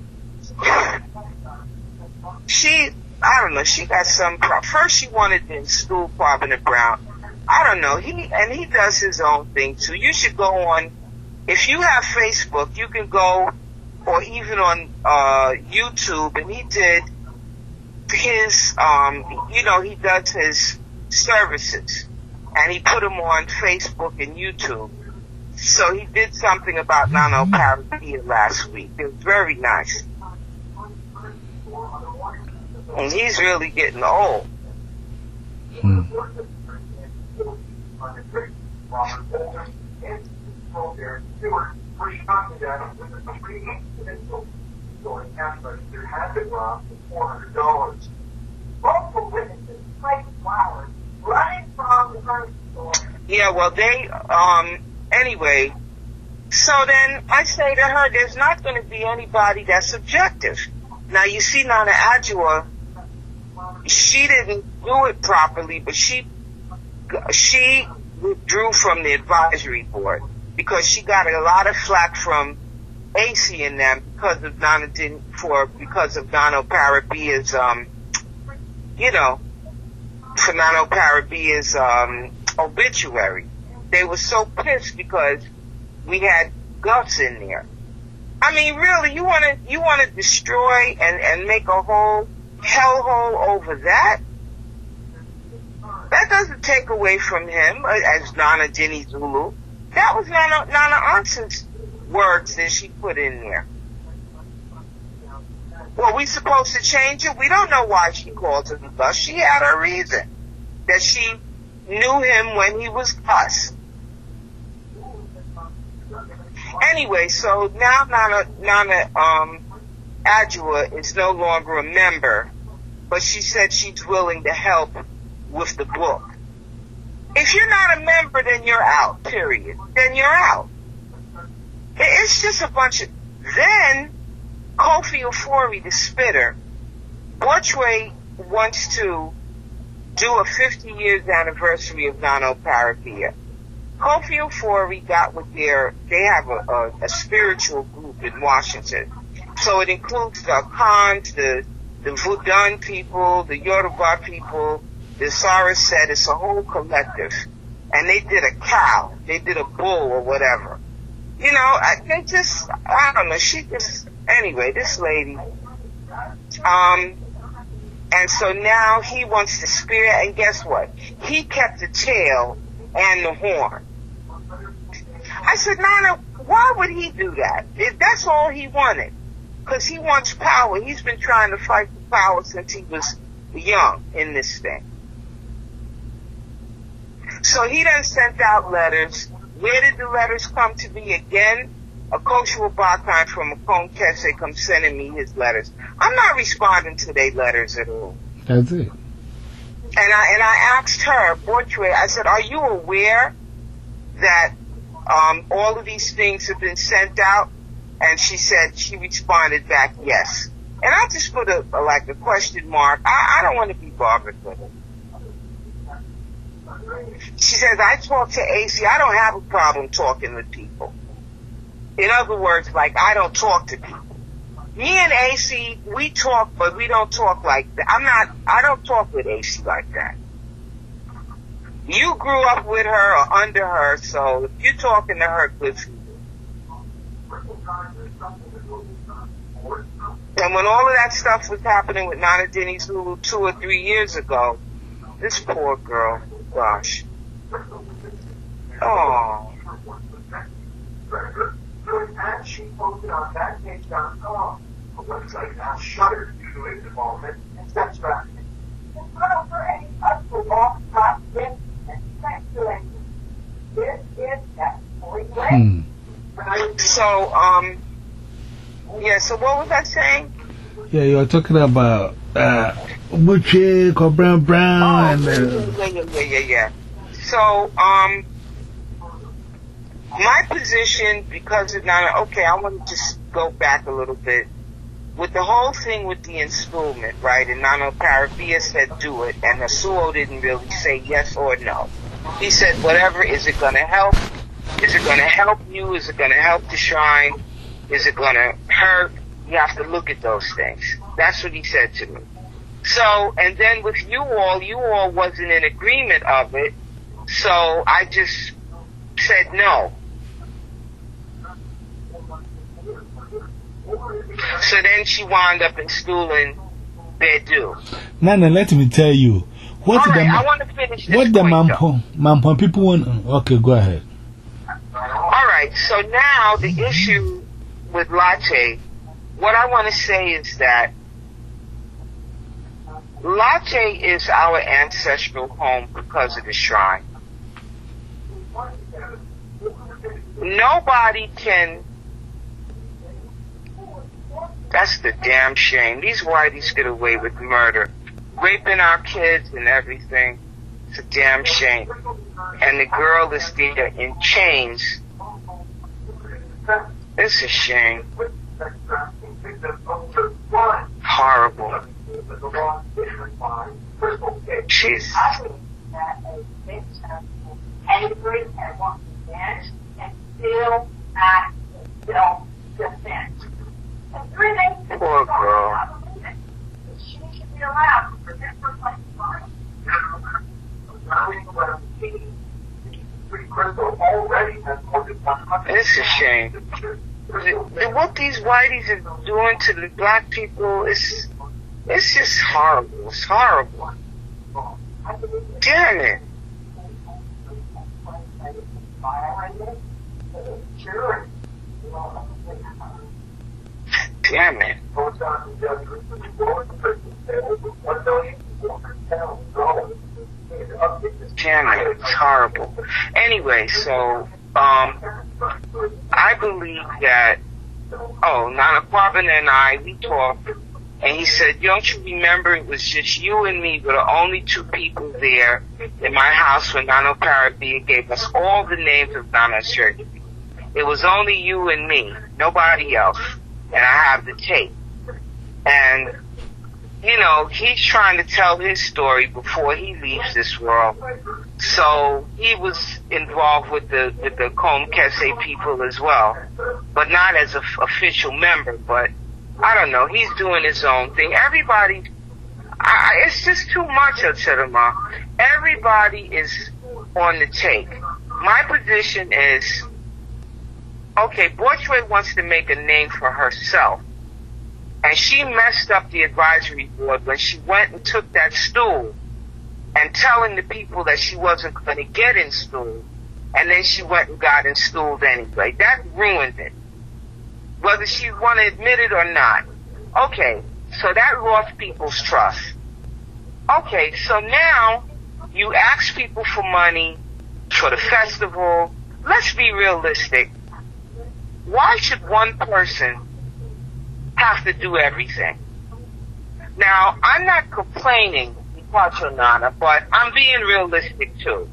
She, I don't know, she got some problem. First she wanted to install Kwabena Brown. I don't know, he, and he does his own thing too. You should go on, if you have Facebook, you can go, or even on, uh, YouTube, and he did his, um, you know, he does his services, and he put them on Facebook and YouTube. So he did something about Nana Parapia last week. It was very nice. And he's really getting old. Hmm. Yeah, well, they, um, anyway, so then I say to her, there's not going to be anybody that's objective. Now, you see, Nana Adjua, she didn't do it properly, but she, she withdrew from the advisory board because she got a lot of flack from A C and them because of Nana didn't, for, because of Nana Parabia's, um, you know, for Nana Parabia's, um, obituary. They were so pissed because we had Gus in there. I mean, really, you want to, you want to destroy and, and make a whole hellhole over that? That doesn't take away from him as Nana Jenny Zulu. That was Nana, Nana Anson's words that she put in there. Well, we supposed to change it? We don't know why she called him Gus. She had her reason. That she knew him when he was Gus. Anyway, so now Nana, Nana, um, Adjua is no longer a member, but she said she's willing to help with the book. If you're not a member, then you're out, period. Then you're out. It's just a bunch of... Then, Kofi Ofori, the spitter, Borchway wants to do a fifty years anniversary of Nana Parapia. Kofi Ofori got with their... They have a, a, a spiritual group in Washington. So it includes the Khans, the, the Vudan people, the Yoruba people, the Saracet. It's a whole collective. And they did a cow. They did a bull or whatever. You know, I, they just, I don't know, she just, anyway, this lady, um, and so now he wants to spear, and guess what? He kept the tail and the horn. I said, Nana, why would he do that? If that's all he wanted. Because he wants power. He's been trying to fight for power since he was young in this thing. So he done sent out letters. Where did the letters come to me again? A Koshua Bakan from a Macomb Kese come sending me his letters. I'm not responding to their letters at all. That's it. And I, and I asked her, Borchway, I said, are you aware that, um, all of these things have been sent out? And she said, she responded back, yes. And I just put a, a like a question mark. I, I don't want to be bothered with it. She says, I talk to A C. I don't have a problem talking with people. In other words, like, I don't talk to people. Me and A C, we talk, but we don't talk like that. I'm not, I don't talk with A C like that. You grew up with her or under her, so if you're talking to her, good for you. And when all of that stuff was happening with Nana Denny Zulu two or three years ago, this poor girl, gosh. Oh. And she posted on backpage dot com, a website now shuttered due to involvement in sex trafficking. It's not for any possible off-top and speculating. This is absolutely Hmm. So, um, yeah, so what was I saying? Yeah, you were talking about uh, Buche, Cobra Brown, Oh, and uh, yeah, yeah, yeah, yeah, yeah. So, um, my position, because of Nana, okay, I want to just go back a little bit. With the whole thing with the installment, right, and Nana Parabia said do it, and Nasuo didn't really say yes or no. He said, whatever, is it going to help? Is it going to help you? Is it going to help the shrine? Is it going to hurt? You have to look at those things. That's what he said to me. So, and then with you all, you all wasn't in agreement of it, so I just said no. So then she wound up installing Bedu. Nana, let me tell you. What All right, the, I want to finish this what the point, Mampon, Mampon people want. Okay, go ahead. All right, so now the issue with Latte, what I want to say is that Latte is our ancestral home because of the shrine. Nobody can. That's the damn shame. These whiteys get away with murder, raping our kids and everything. It's a damn shame. And the girl is there in chains. It's a shame. Horrible. She's angry and wants revenge and still not self-defense. And three days poor girl. she should be allowed to protect her life. It's a shame. And what these whiteys are doing to the black people is, it's just horrible. It's horrible. Damn it. Damn it. Damn it. It's horrible. Anyway, so, um, I believe that, oh, Nana Parvin and I, we talked, and he said, don't you remember it was just you and me were the only two people there in my house when Nana Parabia gave us all the names of Nana Church. It was only you and me, nobody else. And I have the tape. And, you know, he's trying to tell his story before he leaves this world. So he was involved with the with the Combe Kese people as well, but not as an f- official member. But I don't know. He's doing his own thing. Everybody, I, it's just too much of Chidama. Everybody is on the take. My position is, okay, Borchway wants to make a name for herself. And she messed up the advisory board when she went and took that stool and telling the people that she wasn't going to get installed. And then she went and got installed anyway. That ruined it. Whether she want to admit it or not. Okay, so that lost people's trust. Okay, so now you ask people for money for the festival. Let's be realistic. Why should one person have to do everything? Now, I'm not complaining, Pacho Nana, but I'm being realistic too.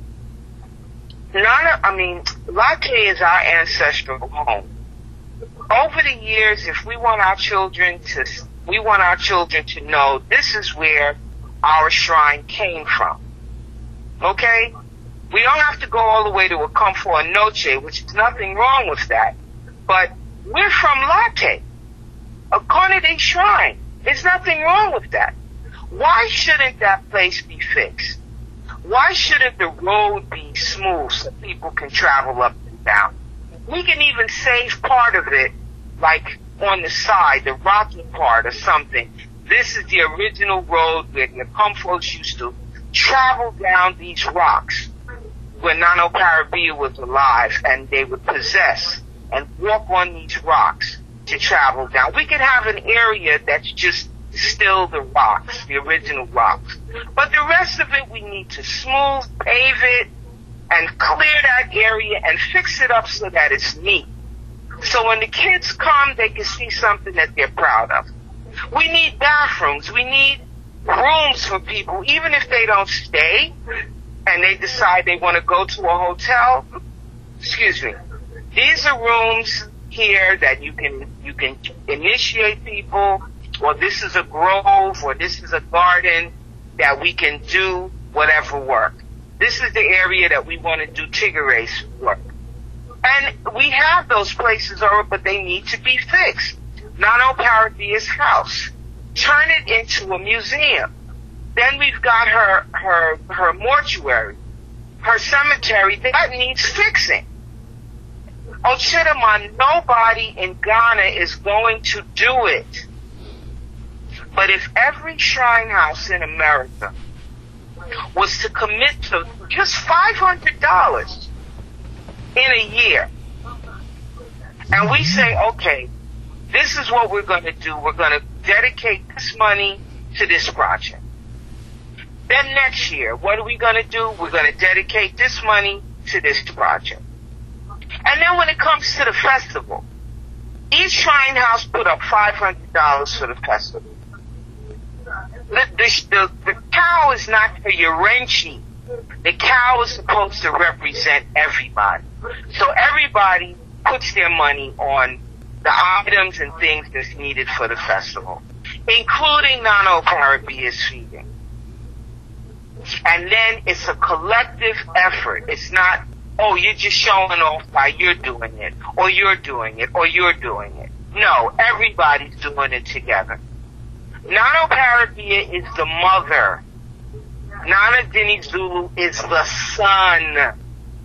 Nana, I mean, Latte is our ancestral home. Over the years, if we want our children to, we want our children to know this is where our shrine came from. Okay? We don't have to go all the way to a Comfort Noche, which is nothing wrong with that. But we're from Latte, a Conade shrine. There's nothing wrong with that. Why shouldn't that place be fixed? Why shouldn't the road be smooth so people can travel up and down? We can even save part of it like on the side, the rocky part or something. This is the original road where the Comfos used to travel down these rocks when Nano Paribia was alive, and they would possess and walk on these rocks to travel down. We could have an area that's just still the rocks, the original rocks. But the rest of it we need to smooth, pave it, and clear that area and fix it up so that it's neat. So when the kids come, they can see something that they're proud of. We need bathrooms. We need rooms for people, even if they don't stay and they decide they want to go to a hotel. Excuse me. These are rooms here that you can, you can initiate people, or this is a grove, or this is a garden that we can do whatever work. This is the area that we want to do Tigger Race work. And we have those places over, but they need to be fixed. Nano Paribia's house. Turn it into a museum. Then we've got her, her, her mortuary, her cemetery. That needs fixing. Ochidamma, nobody in Ghana is going to do it. But if every shrine house in America was to commit to just five hundred dollars in a year, and we say, okay, this is what we're going to do. We're going to dedicate this money to this project. Then next year, what are we going to do? We're going to dedicate this money to this project. And then when it comes to the festival, each shrine house put up five hundred dollars for the festival. The, the, the, the cow is not for your Renchi. The cow is supposed to represent everybody. So everybody puts their money on the items and things that's needed for the festival, including Nano Paribia's feeding. And then it's a collective effort. It's not, oh, you're just showing off by you're doing it, or you're doing it, or you're doing it. No, everybody's doing it together. Nano Paribia is the mother. Nana Dinny Zulu is the son.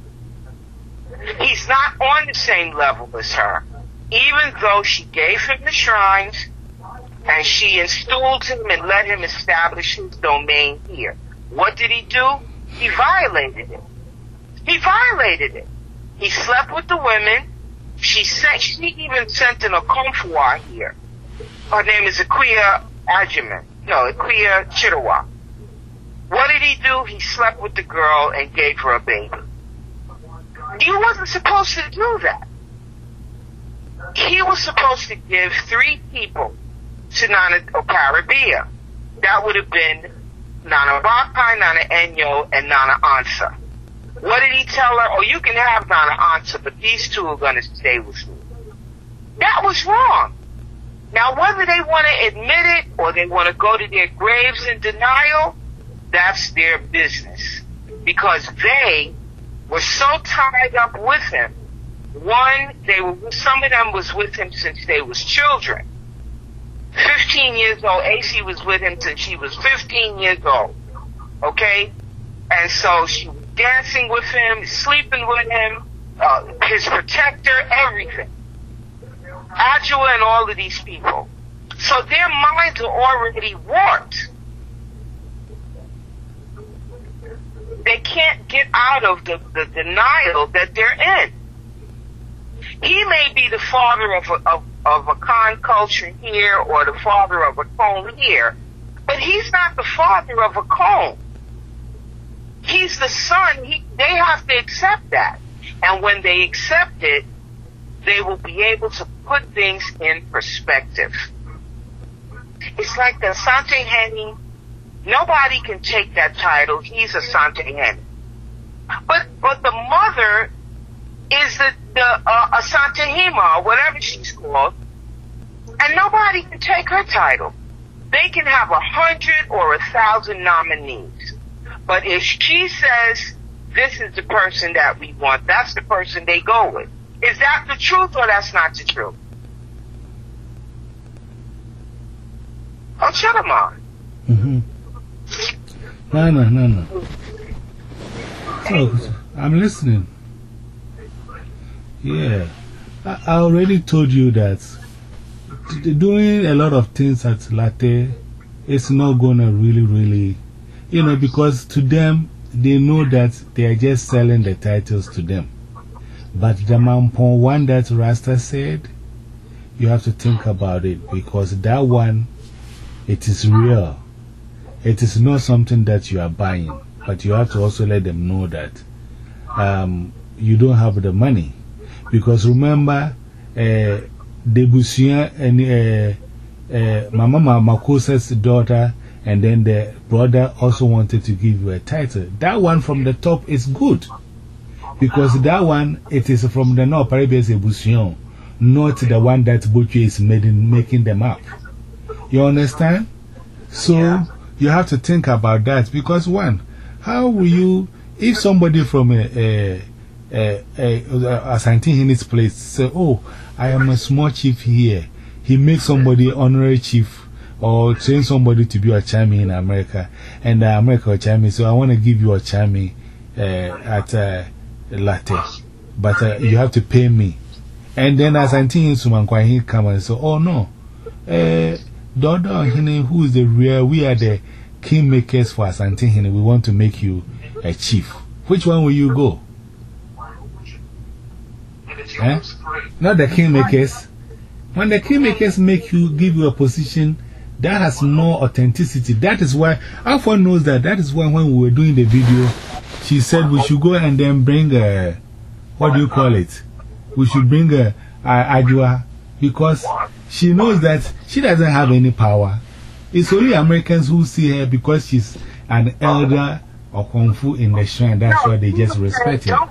He's not on the same level as her, even though she gave him the shrines and she installed him and let him establish his domain here. What did he do? He violated it. He violated it. He slept with the women. She sent, she even sent an Okomfua here. Her name is Aquia Ajiman. No, Aquia Chirawa. What did he do? He slept with the girl and gave her a baby. He wasn't supposed to do that. He was supposed to give three people to Nana Paribia. That would have been Nana Rakai, Nana Enyo, and Nana Ansa. What did he tell her? Oh, you can have Nana Ansa, but these two are going to stay with me. That was wrong. Now, whether they want to admit it or they want to go to their graves in denial, that's their business. Because they were so tied up with him. One, they were, some of them was with him since they was children. Fifteen years old. A C was with him since she was fifteen years old. Okay? And so she was dancing with him, sleeping with him, uh, his protector, everything. Adjua and all of these people. So their minds are already warped. They can't get out of the, the denial that they're in. He may be the father of a, of, of a Khan culture here or the father of a Khon here, but he's not the father of a Khon. He's the son. He, they have to accept that. And when they accept it, they will be able to put things in perspective. It's like the Asante Henny. Nobody can take that title. He's Asante Henny. But, but the mother is the, the uh, Asante Hima, or whatever she's called, and nobody can take her title. They can have a hundred or a thousand nominees. But if she says, this is the person that we want, that's the person they go with. Is that the truth or that's not the truth? Oh, shut him on. Mm-hmm. No, no, no, no. So, I'm listening. Yeah. I, I already told you that doing a lot of things at Latte, it's not going to really, really, you know, because to them, they know that they are just selling the titles to them. But the Mampong one that Rasta said, you have to think about it, because that one, it is real. It is not something that you are buying, but you have to also let them know that um, you don't have the money. Because remember, uh, Debussy and uh, uh, Mama Makosa's daughter, and then the brother also wanted to give you a title. That one from the top is good. Because that one, it is from the North Parabia's Debussy, not the one that Butcher is made in, making them up. You understand? So, yeah. You have to think about that. Because, one, how will you, if somebody from a, a, a, a, a Asante in his place say, oh, I am a small chief here, he makes somebody honorary chief or train somebody to be a Chami in America, and uh, America or Chami, so I want to give you a Chami uh, at uh, Latte, but uh, you have to pay me. And then Asante in Sumankwa, he come and say, oh no, uh, Dodo Hine, who is the real, we are the kingmakers for Asante Hine, we want to make you a chief. Which one will you go? Eh? Not the kingmakers. When the kingmakers make you, give you a position, that has no authenticity. That is why, Alpha knows that. That is why when we were doing the video, she said we should go and then bring a, what do you call it? We should bring a, a Adwa, because she knows that she doesn't have any power. It's only Americans who see her because she's an elder or Kung Fu in the shrine. That's why they just respect her.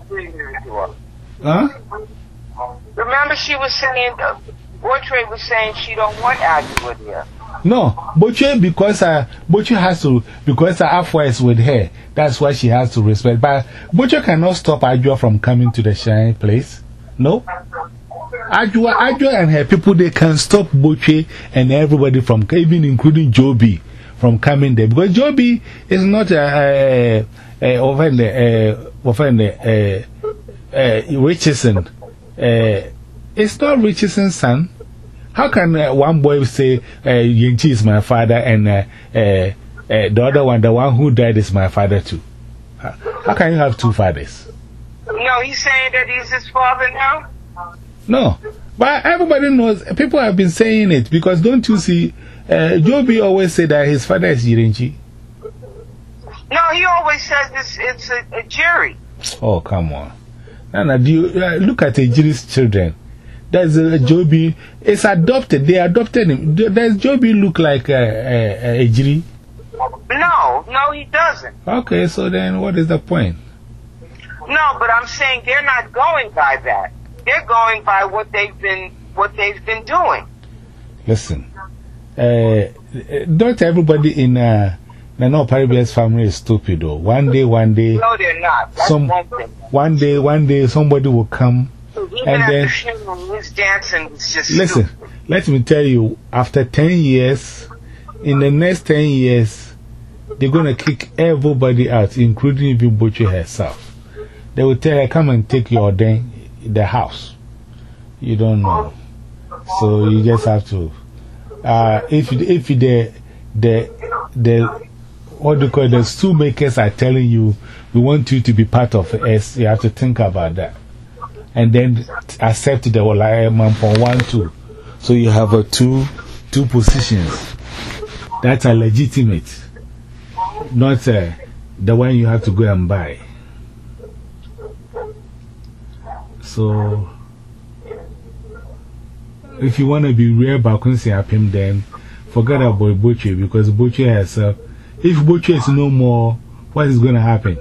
Huh? Remember, she was saying, uh, Botre was saying she don't want Adwa here. No, Botre, because uh, Botre has to, because uh, Afua is with her, that's why she has to respect. But Botre cannot stop Adwa from coming to the shrine place. No? Adwa, Adwa and her people, they can stop Botre and everybody from, even including Joby, from coming there. Because Joby is not a, a, a, over in the, uh, over in the, uh, uh, Richardson. Uh, it's not Richardson's son. How can uh, one boy say, uh, Yenchi is my father, and uh, uh, uh, the other one, the one who died, is my father too? How, how can you have two fathers? No, he's saying that he's his father now? No, but everybody knows, people have been saying it, because don't you see, uh, Joby always said that his father is Yenchi. No, he always says it's, it's a, a jury. Oh, come on. Nana, do you uh, look at Ejiri's children? There's a Joby, it's adopted, they adopted him. Does Joby look like a, a, a Ejiri? No, no, he doesn't. Okay, so then what is the point? No, but I'm saying they're not going by that. They're going by what they've been, what they've been doing. Listen, uh, not everybody in uh, Nano Parabia's family is stupid though. One day, one day. No, they're not. That's some, one thing. One day, one day, somebody will come. Even and then, his dancing is just listen, stupid. Let me tell you, after ten years, in the next ten years, they're going to kick everybody out, including even Butcher herself. They will tell her, come and take your day, the house. You don't know. So you just have to. Uh, if if the, the, the, what do you call it, the stool makers are telling you, we want you to be part of us, you have to think about that. And then accept the alignment for one, two. So you have a two, two positions that are legitimate, not uh, the one you have to go and buy. So, if you want to be real Bakunsi Apim, then forget about Butcher, because Butcher herself, if Butcher is no more, what is going to happen?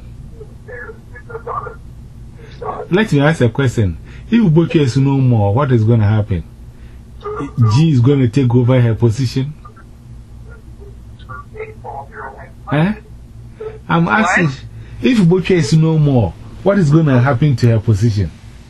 Let me ask a question. If Butcher is no more, what is going to happen? G is going to take over her position? Eh? I'm asking, if Butcher is no more, what is going to happen to her position?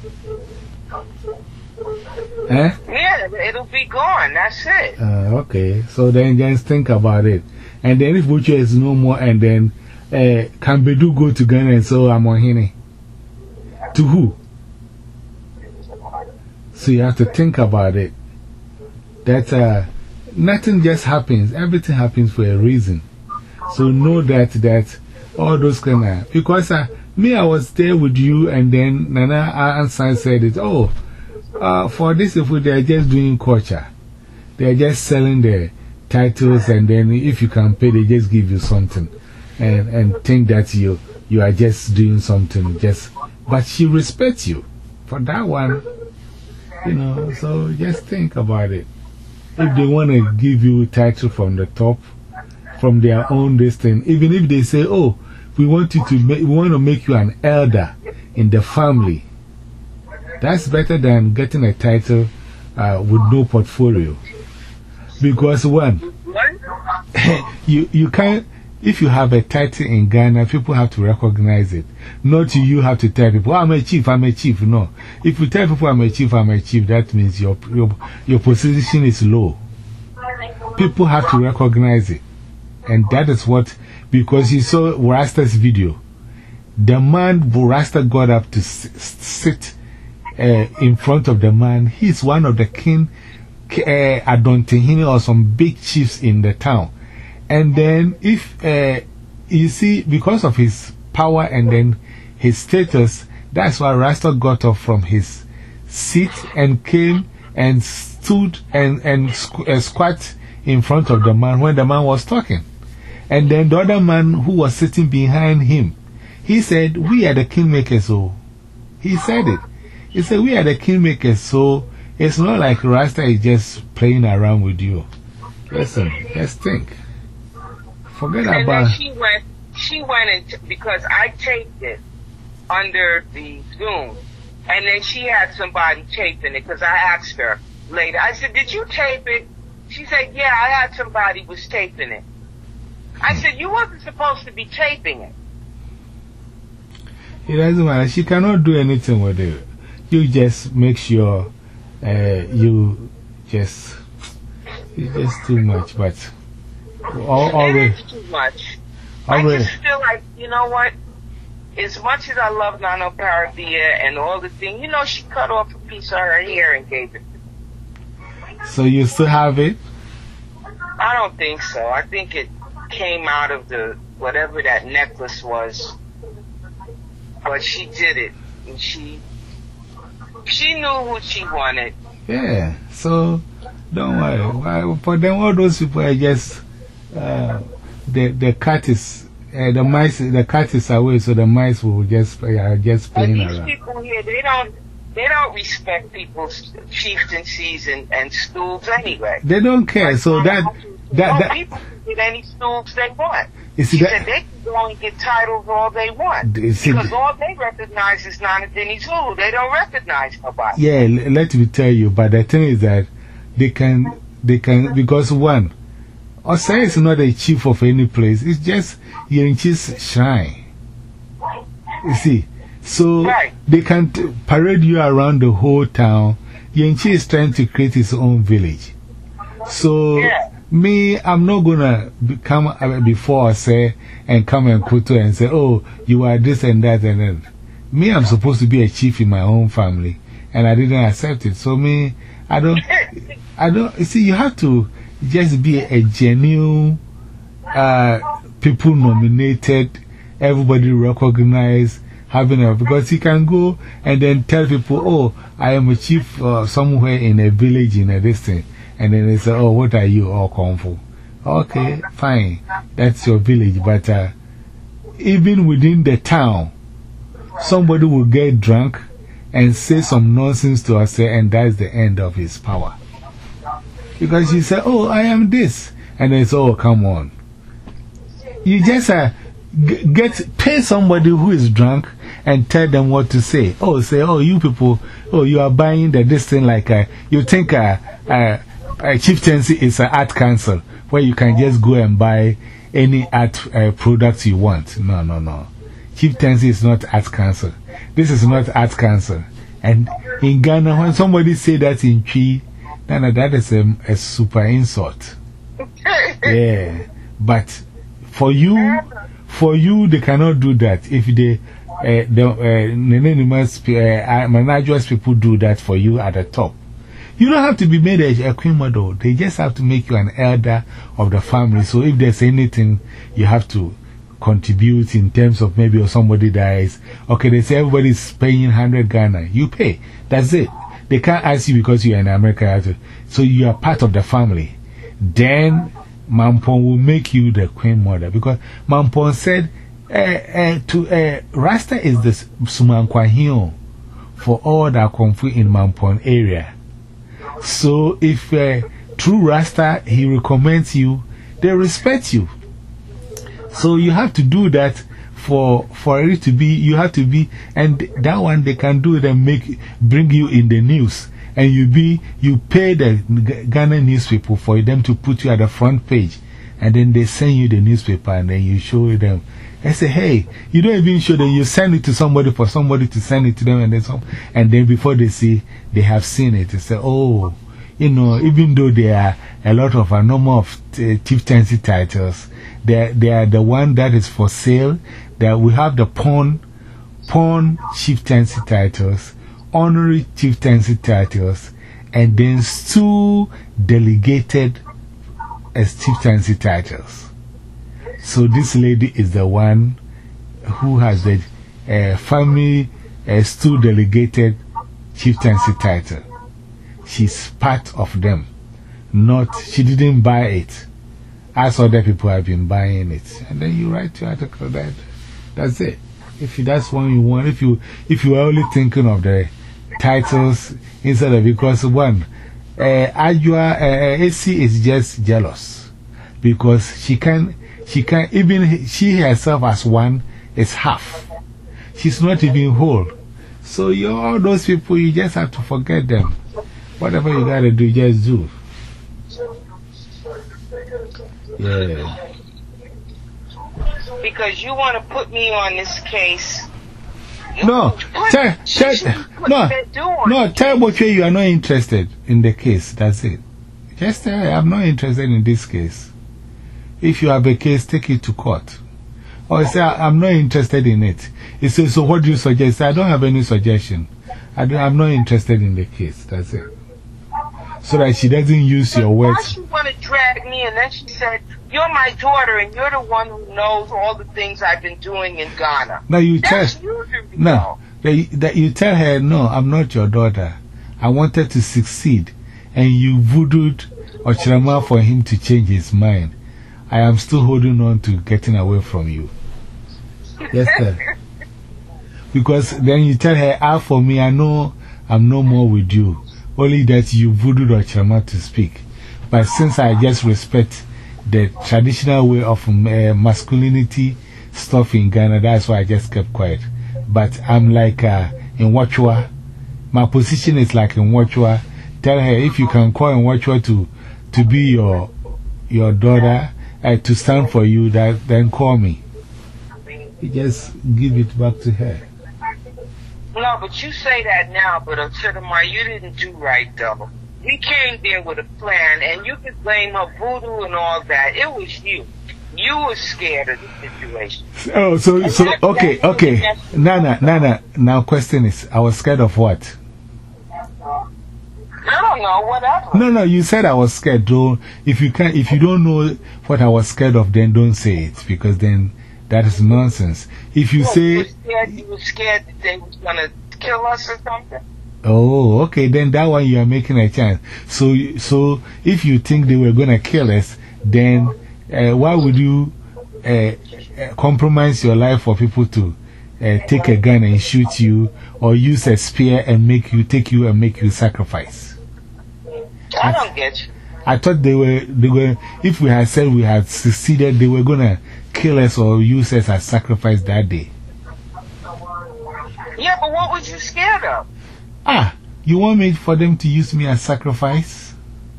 Eh? Yeah, it'll be gone. That's it. Uh, okay, so then just think about it. And then if Butcher is no more, and then uh, can Bedu go to Ghana and so I'm on Hine? To who? So you have to think about it. that uh, nothing just happens, everything happens for a reason. So know that, that all those kind of, because uh, me, I was there with you, and then Nana Ansan said it, oh, uh, for this, if they are just doing culture, they are just selling the titles, and then if you can pay, they just give you something, and, and think that you, you are just doing something, just, but she respects you for that one, you know, so just think about it. If they want to give you a title from the top, from their own this thing, even if they say, oh, we want you to make, we want to make you an elder in the family, that's better than getting a title uh, with no portfolio. Because one, you, you can't, if you have a title in Ghana, people have to recognize it. Not you have to tell people, oh, I'm a chief, I'm a chief. No. If you tell people I'm a chief, I'm a chief, that means your, your, your position is low. People have to recognize it. And that is what, because you saw Rasta's video, the man Rasta got up to sit uh, in front of the man. He's one of the king, uh, Adontihini, or some big chiefs in the town. And then, if uh, you see, because of his power and then his status, that's why Rasta got up from his seat and came and stood and, and squ uh, squat in front of the man when the man was talking. And then the other man who was sitting behind him, he said, we are the kingmakers, so. He said it. He said, we are the kingmakers, so it's not like Rasta is just playing around with you. Listen, just think. Forget and about. Then she went, she went into, because I taped it under the Zoom, and then she had somebody taping it, because I asked her later. I said, did you tape it? She said, yeah, I had somebody was taping it. I said, you wasn't supposed to be taping it. It doesn't matter. She cannot do anything with it. You just make sure uh, you just, it's just too much, but. It is too much. Already. I just feel like, you know what? As much as I love Nano Paradia and all the things, you know, she cut off a piece of her hair and gave it. So you still have it? I don't think so. I think it came out of the, whatever that necklace was. But she did it. And she, she knew who she wanted. Yeah. So, don't worry. For them, all those people are just. Uh, the, the cat is, uh, the mice, the cat is away, so the mice will just, uh, just playing these around. These people here, they don't, they don't respect people's chieftaincies and, and stools anyway. They don't care, like, so that, that, that. People can get any stools they want. You see she that, said they can go and get titles all they want. See, because all they recognize is Nana Dini Zulu. They don't recognize nobody. Yeah, let me tell you, but the thing is that they can, they can, because one, Osei is not a chief of any place. It's just Yenchi's shrine. You see? So right. They can t parade you around the whole town. Yenchi is trying to create his own village. So, yeah. Me, I'm not going to come uh, before Osei and come and quote and say, oh, you are this and that and that. Me, I'm supposed to be a chief in my own family, and I didn't accept it. So, me, I don't, I don't, you see, you have to just be a genuine, uh, people nominated, everybody recognized, having a, because you can go and then tell people, oh, I am a chief uh, somewhere in a village in a distance, and then they say, oh, what are you all Kung Fu? Okay, fine, that's your village, but uh, even within the town, somebody will get drunk and say some nonsense to us, and that's the end of his power. Because you say, oh, I am this. And they say, oh, come on. You just uh, get, pay somebody who is drunk and tell them what to say. Oh, say, oh, you people, oh, you are buying the, this thing like uh, you think uh, uh, a chieftaincy is an art council where you can just go and buy any art uh, products you want. No, no, no. Chieftaincy is not art council. This is not art council. And in Ghana, when somebody say that in Twi, no, no, that is a, a super insult. Yeah. But for you, for you, they cannot do that. If they, uh, the uh, uh, managers people do that for you at the top. You don't have to be made a, a queen mother. They just have to make you an elder of the family. So if there's anything you have to contribute in terms of maybe or somebody dies, okay, they say everybody's paying one hundred Ghana. You pay. That's it. They can't ask you because you're in America. So you are part of the family. Then Mampon will make you the queen mother. Because Mampon said, uh, uh, to, uh, Rasta is the Sumankwahion for all that Kung Fu in Mampon area. So if uh, through Rasta he recommends you, they respect you. So you have to do that for, for it to be, you have to be, and that one they can do it and make, bring you in the news. And you be, you pay the Ghana newspaper for them to put you at the front page. And then they send you the newspaper and then you show them. I say, hey, you don't even show them, you send it to somebody for somebody to send it to them. And then, some, and then before they see, they have seen it, they say, oh, you know, even though there are a lot of a number of uh, chieftaincy titles, they, they are the one that is for sale. That we have the pawn, pawn chieftaincy titles, honorary chieftaincy titles, and then two delegated as chieftaincy titles. So this lady is the one who has the uh, family as two delegated chieftaincy title. She's part of them. Not, she didn't buy it, as other people have been buying it. And then you write your article that, that's it. If that's one you want, if you, if you are only thinking of the titles instead of, because one, uh, Ajua, uh, A C is just jealous because she can, she can, even she herself as one is half. She's not even whole. So you all those people, you just have to forget them. Whatever you gotta do, just do. Yeah. Because you want to put me on this case. No, tell, tell, no, no, tell Boche you are not interested in the case. That's it. Just tell her, I'm not interested in this case. If you have a case, take it to court. Or say, I'm not interested in it. He says, so what do you suggest? I don't have any suggestion. I don't, I'm not interested in the case. That's it. So that she doesn't use your words. Why she want to drag me? And then she said, you're my daughter and you're the one who knows all the things I've been doing in Ghana. No, you That's tell, you no, that, that you tell her, no, I'm not your daughter. I wanted to succeed. And you voodooed Ochirama for him to change his mind. I am still holding on to getting away from you. Yes, sir. Because then you tell her, ah, for me, I know I'm no more with you. Only that you voodooed Ochirama to speak. But since I just respect the traditional way of uh, masculinity stuff in Ghana, that's why I just kept quiet. But I'm like uh, in Wachua. My position is like in Wachua. Tell her if you can call in Wachua to, to be your, your daughter, uh, to stand for you, that, then call me. You just give it back to her. No, but you say that now, but Ochirama, you didn't do right, though. We came there with a plan, and you could blame her voodoo and all that. It was you. You were scared of the situation. Oh, so, so okay, okay. Nana, Nana, now question is, I was scared of what? I don't know, whatever. No, no, you said I was scared, though. If you can't, if you don't know what I was scared of, then don't say it, because then that is nonsense. If you well, say. You were scared, you were scared that they was going to kill us or something? Oh, okay, then that one you are making a chance. So, so if you think they were going to kill us, then uh, why would you uh, uh, compromise your life for people to uh, take a gun and shoot you, or use a spear and make you, take you and make you sacrifice? I don't get you. I thought they were, they were, if we had said we had succeeded, they were going to kill us or use us as sacrifice that day. Yeah, but what was you scared of? Ah, you want me for them to use me as sacrifice?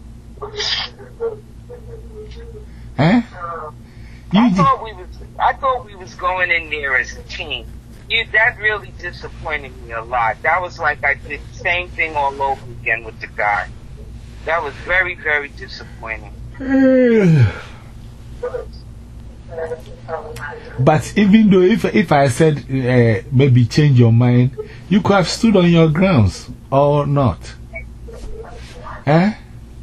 Eh? I thought we was, I thought we was going in there as a team. You, that really disappointed me a lot. That was like I did the same thing all over again with the guy. That was very, very disappointing. But even though, if, if I said uh, maybe change your mind, you could have stood on your grounds or not. Eh?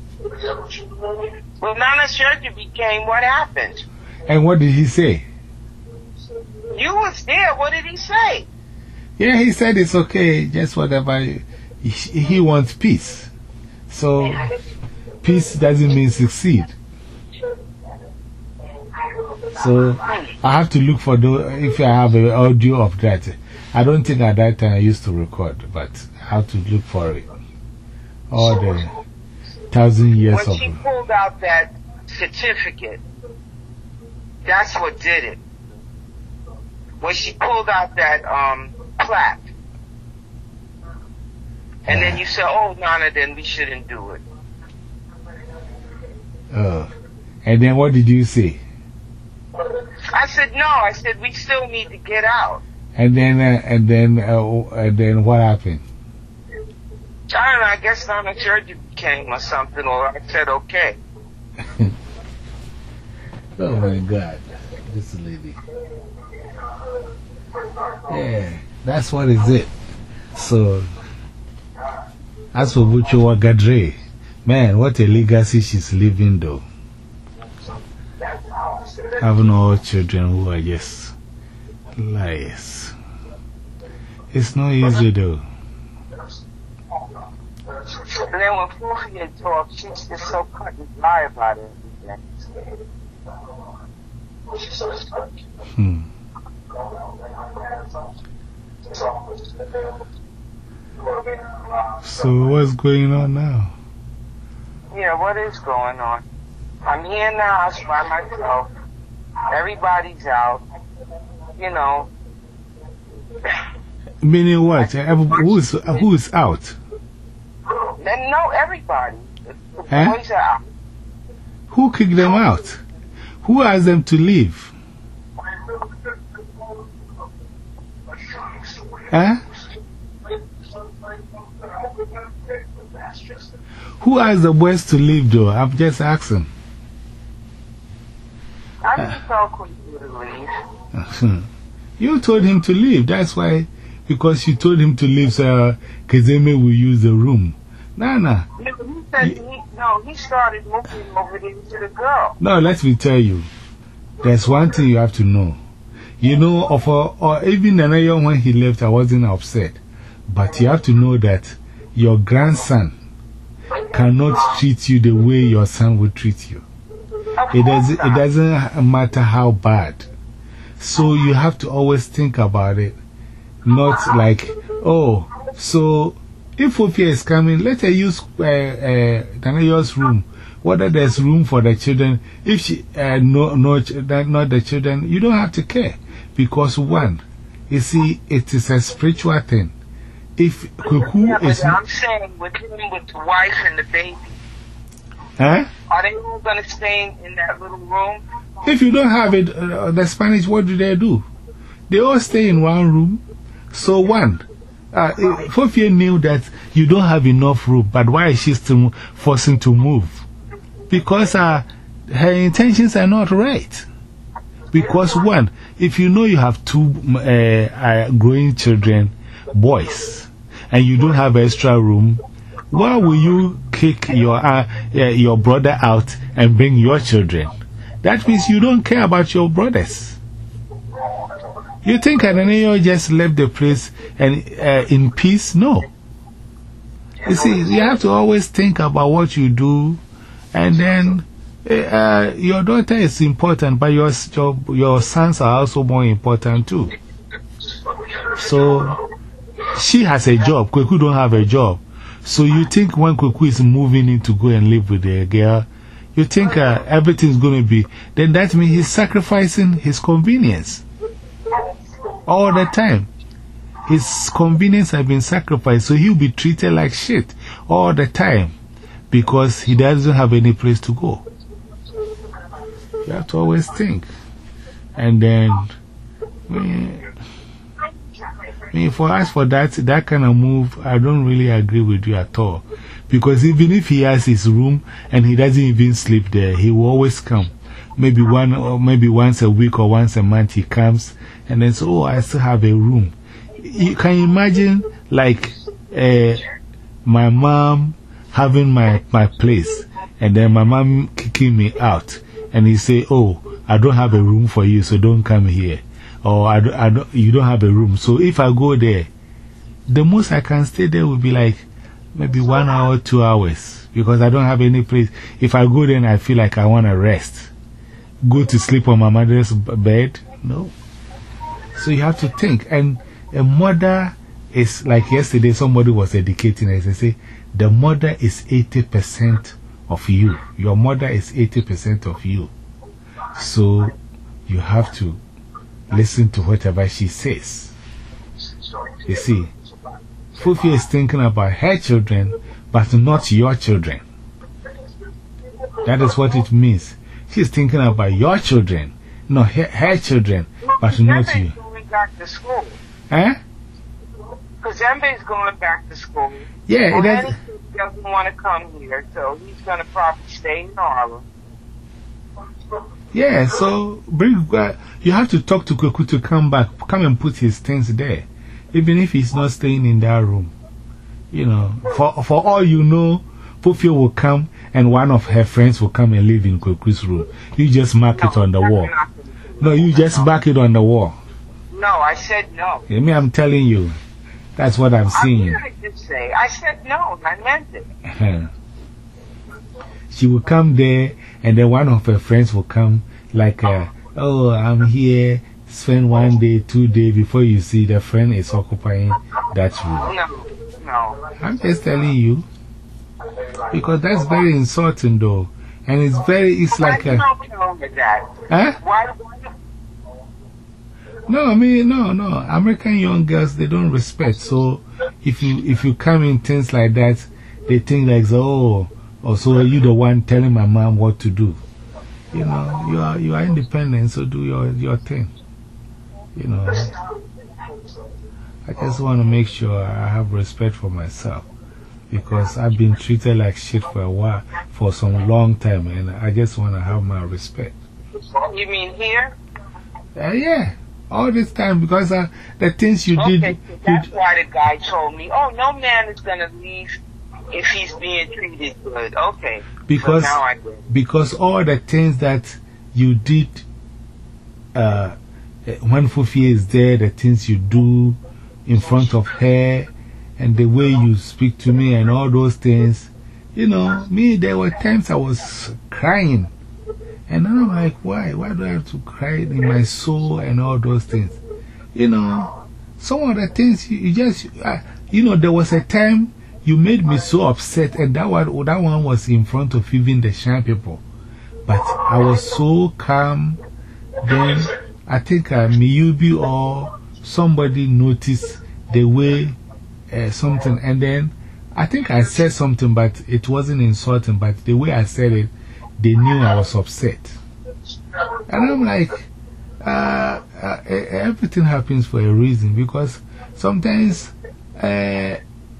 When Nana Sherja became, what happened? And what did he say? You was there. What did he say? Yeah, he said it's okay, just whatever. He, he wants peace. So, peace doesn't mean succeed. So, I have to look for the, if I have an audio of that. I don't think at that time I used to record, but I have to look for it. All the thousand years when of. When she pulled out that certificate, that's what did it. When she pulled out that um, plaque. And then you said, oh, Nana, then we shouldn't do it. Oh. And then what did you say? I said, no. I said, we still need to get out. And then, uh, and then, uh, and then what happened? I don't know. I guess Nana Sherja came or something, or I said, okay. Oh, my God. This lady. Yeah, that's what is it. So, as for Bucho Wagadre, man, what a legacy she's leaving, though. Having all children who are just liars. It's not easy, though. And then when Fufi talks, she's just so cut and dry about everything. Hmm. So, what's going on now? Yeah, what is going on? I'm here now, I'm by myself. Everybody's out. You know. Meaning what? Who's, who's out? Then, no, everybody. The Huh? boys are out. Who kicked them out? Who asked them to leave? Huh? Who asked the boys to leave, though? I'm just asking. I just told Queen to leave. You told him to leave. That's why, because you told him to leave, so Kezeme will use the room. Nah, nah. No, he said he, no, he started moving over there to the girl. No, let me tell you. There's one thing you have to know. You know, of a, or even Nanayo, when he left, I wasn't upset. But you have to know that your grandson cannot treat you the way your son would treat you. It, does, it doesn't matter how bad. So you have to always think about it. Not like, oh, so if Fofia is coming, let her use uh, uh, Nanayo's room. Whether there's room for the children, if she, uh, no, no, not the children, you don't have to care. Because one, you see, it is a spiritual thing. If Kuku yeah, is. I'm saying with him, with the wife and the baby. Huh? Are they all going to stay in that little room? If you don't have it, uh, the Spanish, what do they do? They all stay in one room. So, one, uh, Fofia knew that you don't have enough room, but why is she still forcing to move? Because uh, her intentions are not right. Because, one, if you know you have two uh, uh, growing children, boys, and you don't have extra room, why will you kick your, uh, uh, your brother out and bring your children? That means you don't care about your brothers. You think Ananiyo just left the place and, uh, in peace? No. You see, you have to always think about what you do, and then uh, your daughter is important, but your, your, your sons are also more important too. So, she has a job, Kweku don't have a job. So you think when Kweku is moving in to go and live with the girl, you think uh, everything's going to be, then that means he's sacrificing his convenience. All the time. His convenience has been sacrificed, so he'll be treated like shit all the time because he doesn't have any place to go. You have to always think. And then, I mean, for us, for that, that kind of move, I don't really agree with you at all. Because even if he has his room and he doesn't even sleep there, he will always come. Maybe, one, or maybe once a week or once a month he comes and then says, oh, I still have a room. You can imagine, like, uh, my mom having my, my place, and then my mom kicking me out, and he say, oh, I don't have a room for you, so don't come here. Or I don't, I don't, you don't have a room. So if I go there, the most I can stay there will be like maybe one hour, two hours, because I don't have any place. If I go there and I feel like I want to rest, go to sleep on my mother's bed, no. So you have to think. And a mother is like yesterday, somebody was educating us. They say, the mother is eighty percent of you. Your mother is eighty percent of you. So you have to listen to whatever she says. You see, Fufi is thinking about her children, but not your children. That is what it means. She's thinking about your children, no, her, her children, but not you. Going back to school. Eh? Because Zembe's going back to school. Yeah, well, it he doesn't want to come here, so he's going to probably stay in Harlem. Yeah, so bring, uh, you have to talk to Kweku to come back, come and put his things there, even if he's not staying in that room. You know, for, for all you know, Fufi will come and one of her friends will come and live in Kweku's room. You just mark No, it on the that's wall. not- No, you just mark it on the wall. No, I said no. I mean, I'm telling you, that's what I'm I seeing. did I just say? I said no, and I meant it. She will come there, and then one of her friends will come, like, uh, oh, I'm here, spend one day, two days before you see the friend is occupying that room. No, no. I'm just telling you, because that's very insulting, though. And it's very, it's like Why a. you don't tell me that? Huh? Why, why No, I mean, no, no. American young girls, they don't respect. So if you, if you come in things like that, they think like, oh, or so are you the one telling my mom what to do? You know, you are, you are independent, so do your, your thing. You know, I just want to make sure I have respect for myself, because I've been treated like shit for a while, for some long time, and I just want to have my respect. you mean here? Uh, yeah, all this time, because uh, the things you did. Okay, so you that's d- why the guy told me, oh, no man is going to leave if he's being treated good. Okay. Because, so now I get it. because all the things that you did uh, when Fufi is there, the things you do in front of her, and the way you speak to me, and all those things, you know, me, there were times I was crying. And then I'm like, why? Why do I have to cry in my soul and all those things? You know, some of the things you, you just, uh, you know, there was a time you made me so upset, and that one, that one was in front of even the Shan people. But I was so calm. Then I think uh, Miyubi or somebody noticed the way uh, something, and then I think I said something, but it wasn't insulting, but the way I said it, they knew I was upset. And I'm like, uh, uh, everything happens for a reason, because sometimes, uh,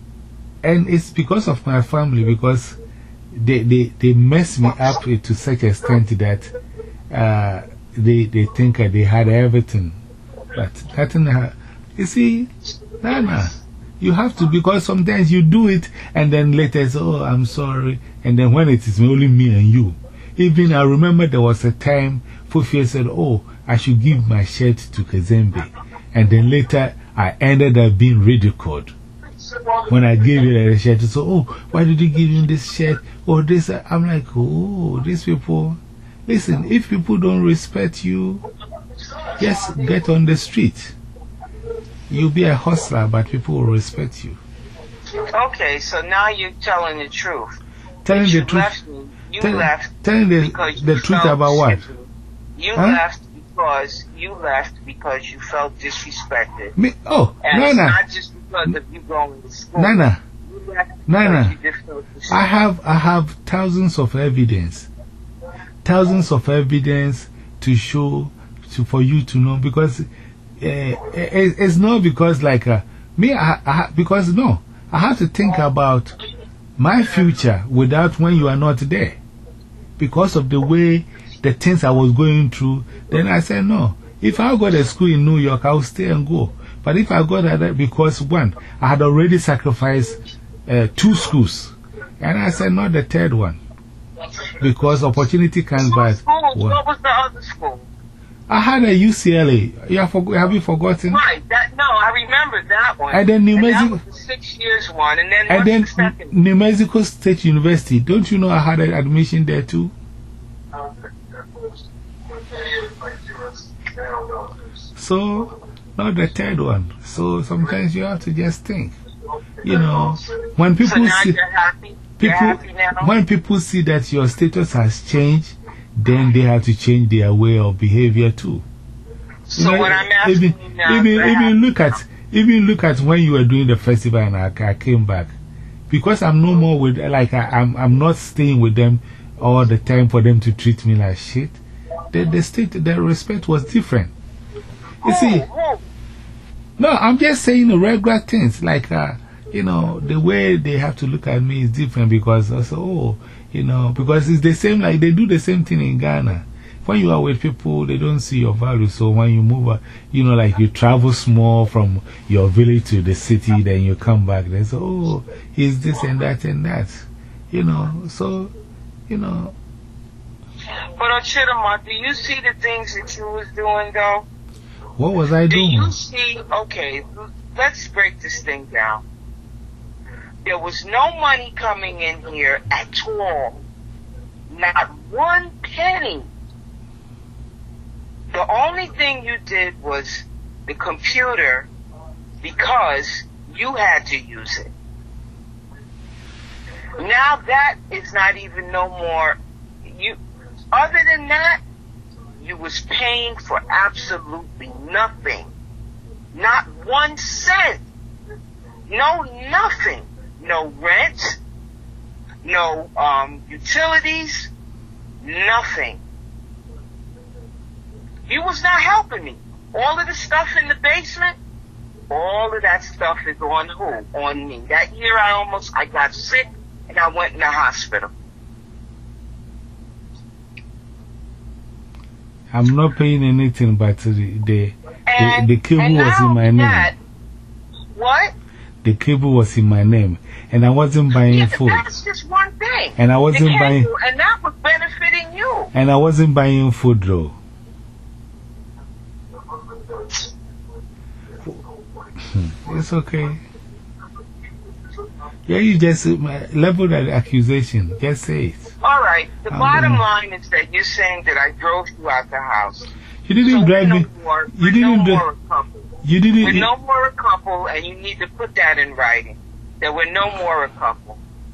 and it's because of my family, because they, they, they mess me up to such an extent that uh, they, they think that they had everything. But nothing, ha you see, Nana, you have to, because sometimes you do it and then later say, oh, I'm sorry. And then when it is only me and you. Even I remember there was a time Fufi said, oh, I should give my shirt to Kazembe. And then later I ended up being ridiculed. When I gave you the shirt, so, oh, why did you give him this shirt? Or this? I'm like, oh, these people. Listen, if people don't respect you, just get on the street. You'll be a hustler, but people will respect you. Okay, so now you're telling the truth. Telling you the truth. Left me. You Tell, left telling the, because the you truth felt about what? shitty. You Huh? left because you left because you felt disrespected. Me? Oh, And it's Nana. not just because of you going to school. Nana. You left because Nana. you just felt disrespected. I have, I have thousands of evidence. Thousands of evidence to show, to, for you to know, because uh, it, it's not because, like, uh, me, I, I, because no, I have to think about my future without when you are not there. Because of the way the things I was going through, then I said, no, if I go to school in New York, I'll stay and go. But if I go there, because one, I had already sacrificed uh, two schools. And I said, not the third one. Because opportunity comes by. What was the other school? I had a U C L A. You have, have you forgotten? Right. That, no, I remember that one. And then New and Mexico. That was the six years one. And then, and then the second? New Mexico State University. Don't you know I had an admission there too? So, not the third one. So sometimes you have to just think. You know, when people so now see. You're happy? People, you're happy now? When people see that your status has changed, then they have to change their way of behavior too. So you know, what I'm asking even, you now, even, even look at, even look at when you were doing the festival and I, I came back. Because I'm no more with, like, I, I'm, I'm not staying with them all the time for them to treat me like shit. The, the state, the respect was different. You see, no, I'm just saying the regular things, like, uh, you know, the way they have to look at me is different because also, oh, you know, because it's the same, like they do the same thing in Ghana. When you are with people, they don't see your value. So when you move, uh, you know, like you travel small from your village to the city, then you come back, they say, oh, he's this and that and that. You know, so, you know. But Ochidama, do you see the things that you was doing though? What was I doing? Do you see, okay, let's break this thing down. There was no money coming in here at all. Not one penny. The only thing you did was the computer because you had to use it. Now that is not even no more. You, other than that, you was paying for absolutely nothing. Not one cent. No nothing. No rent. No um, utilities. Nothing. You was not helping me. All of the stuff in the basement, all of that stuff is on who? On me. That year I almost, I got sick and I went in the hospital. I'm not paying anything, but the, the, and, the, the cable was in my that, name. What? The cable was in my name. And I wasn't buying yeah, food. That's just one thing. And I wasn't cable, buying. And that was benefiting you. And I wasn't buying food though. It's okay. Yeah, you just uh, level that accusation. Just say it. All right. The I'm bottom gonna... line is that you're saying that I drove you out the house. You didn't so drive no me. More, you didn't no drive. more a couple. You didn't. We're no more a couple, and you need to put that in writing. That we're no more a couple.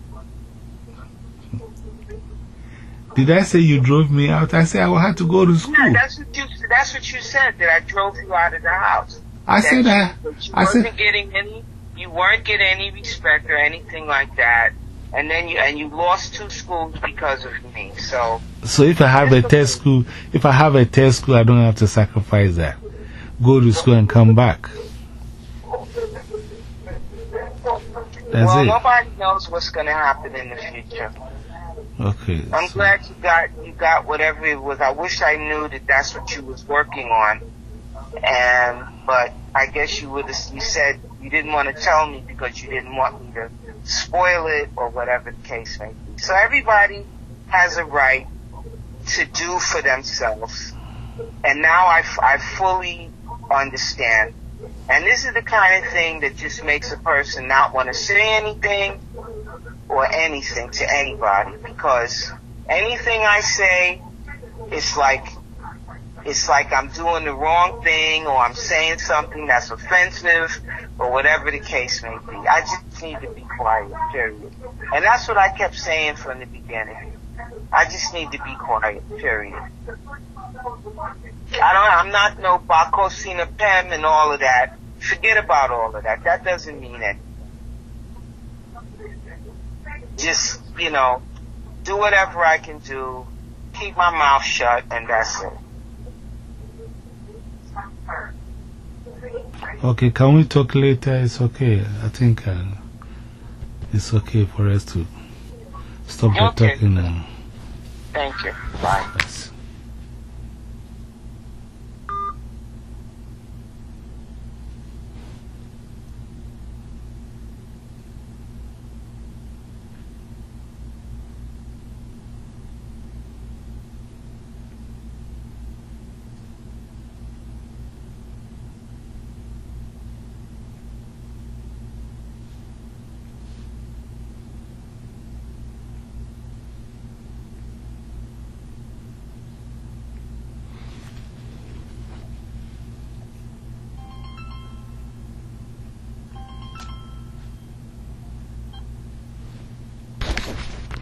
Did I say you drove me out? I said I had to go to school. Yeah, that's what you. That's what you said. That I drove you out of the house. I that said you, I. That you I wasn't said getting any. You weren't getting any respect or anything like that, and then you and you lost two schools because of me. So. So if I have a test school, if I have a test school, I don't have to sacrifice that. Go to school and come back. That's well, it. nobody knows what's going to happen in the future. Okay. I'm so. glad you got you got whatever it was. I wish I knew that that's what you was working on, and but I guess you would have. You said you didn't want to tell me because you didn't want me to spoil it or whatever the case may be. So everybody has a right to do for themselves, and now I, I fully understand. And this is the kind of thing that just makes a person not want to say anything or anything to anybody, because anything I say, it's like, it's like I'm doing the wrong thing or I'm saying something that's offensive or whatever the case may be. I just need to be quiet, period. And that's what I kept saying from the beginning. I just need to be quiet, period. I don't, I'm not no Bakosina Pem and all of that. Forget about all of that. That doesn't mean it. Just, you know, do whatever I can do, keep my mouth shut, and that's it. Okay, can we talk later? It's okay. I think uh, it's okay for us to stop the Okay. talking now. Thank you. Bye. Yes.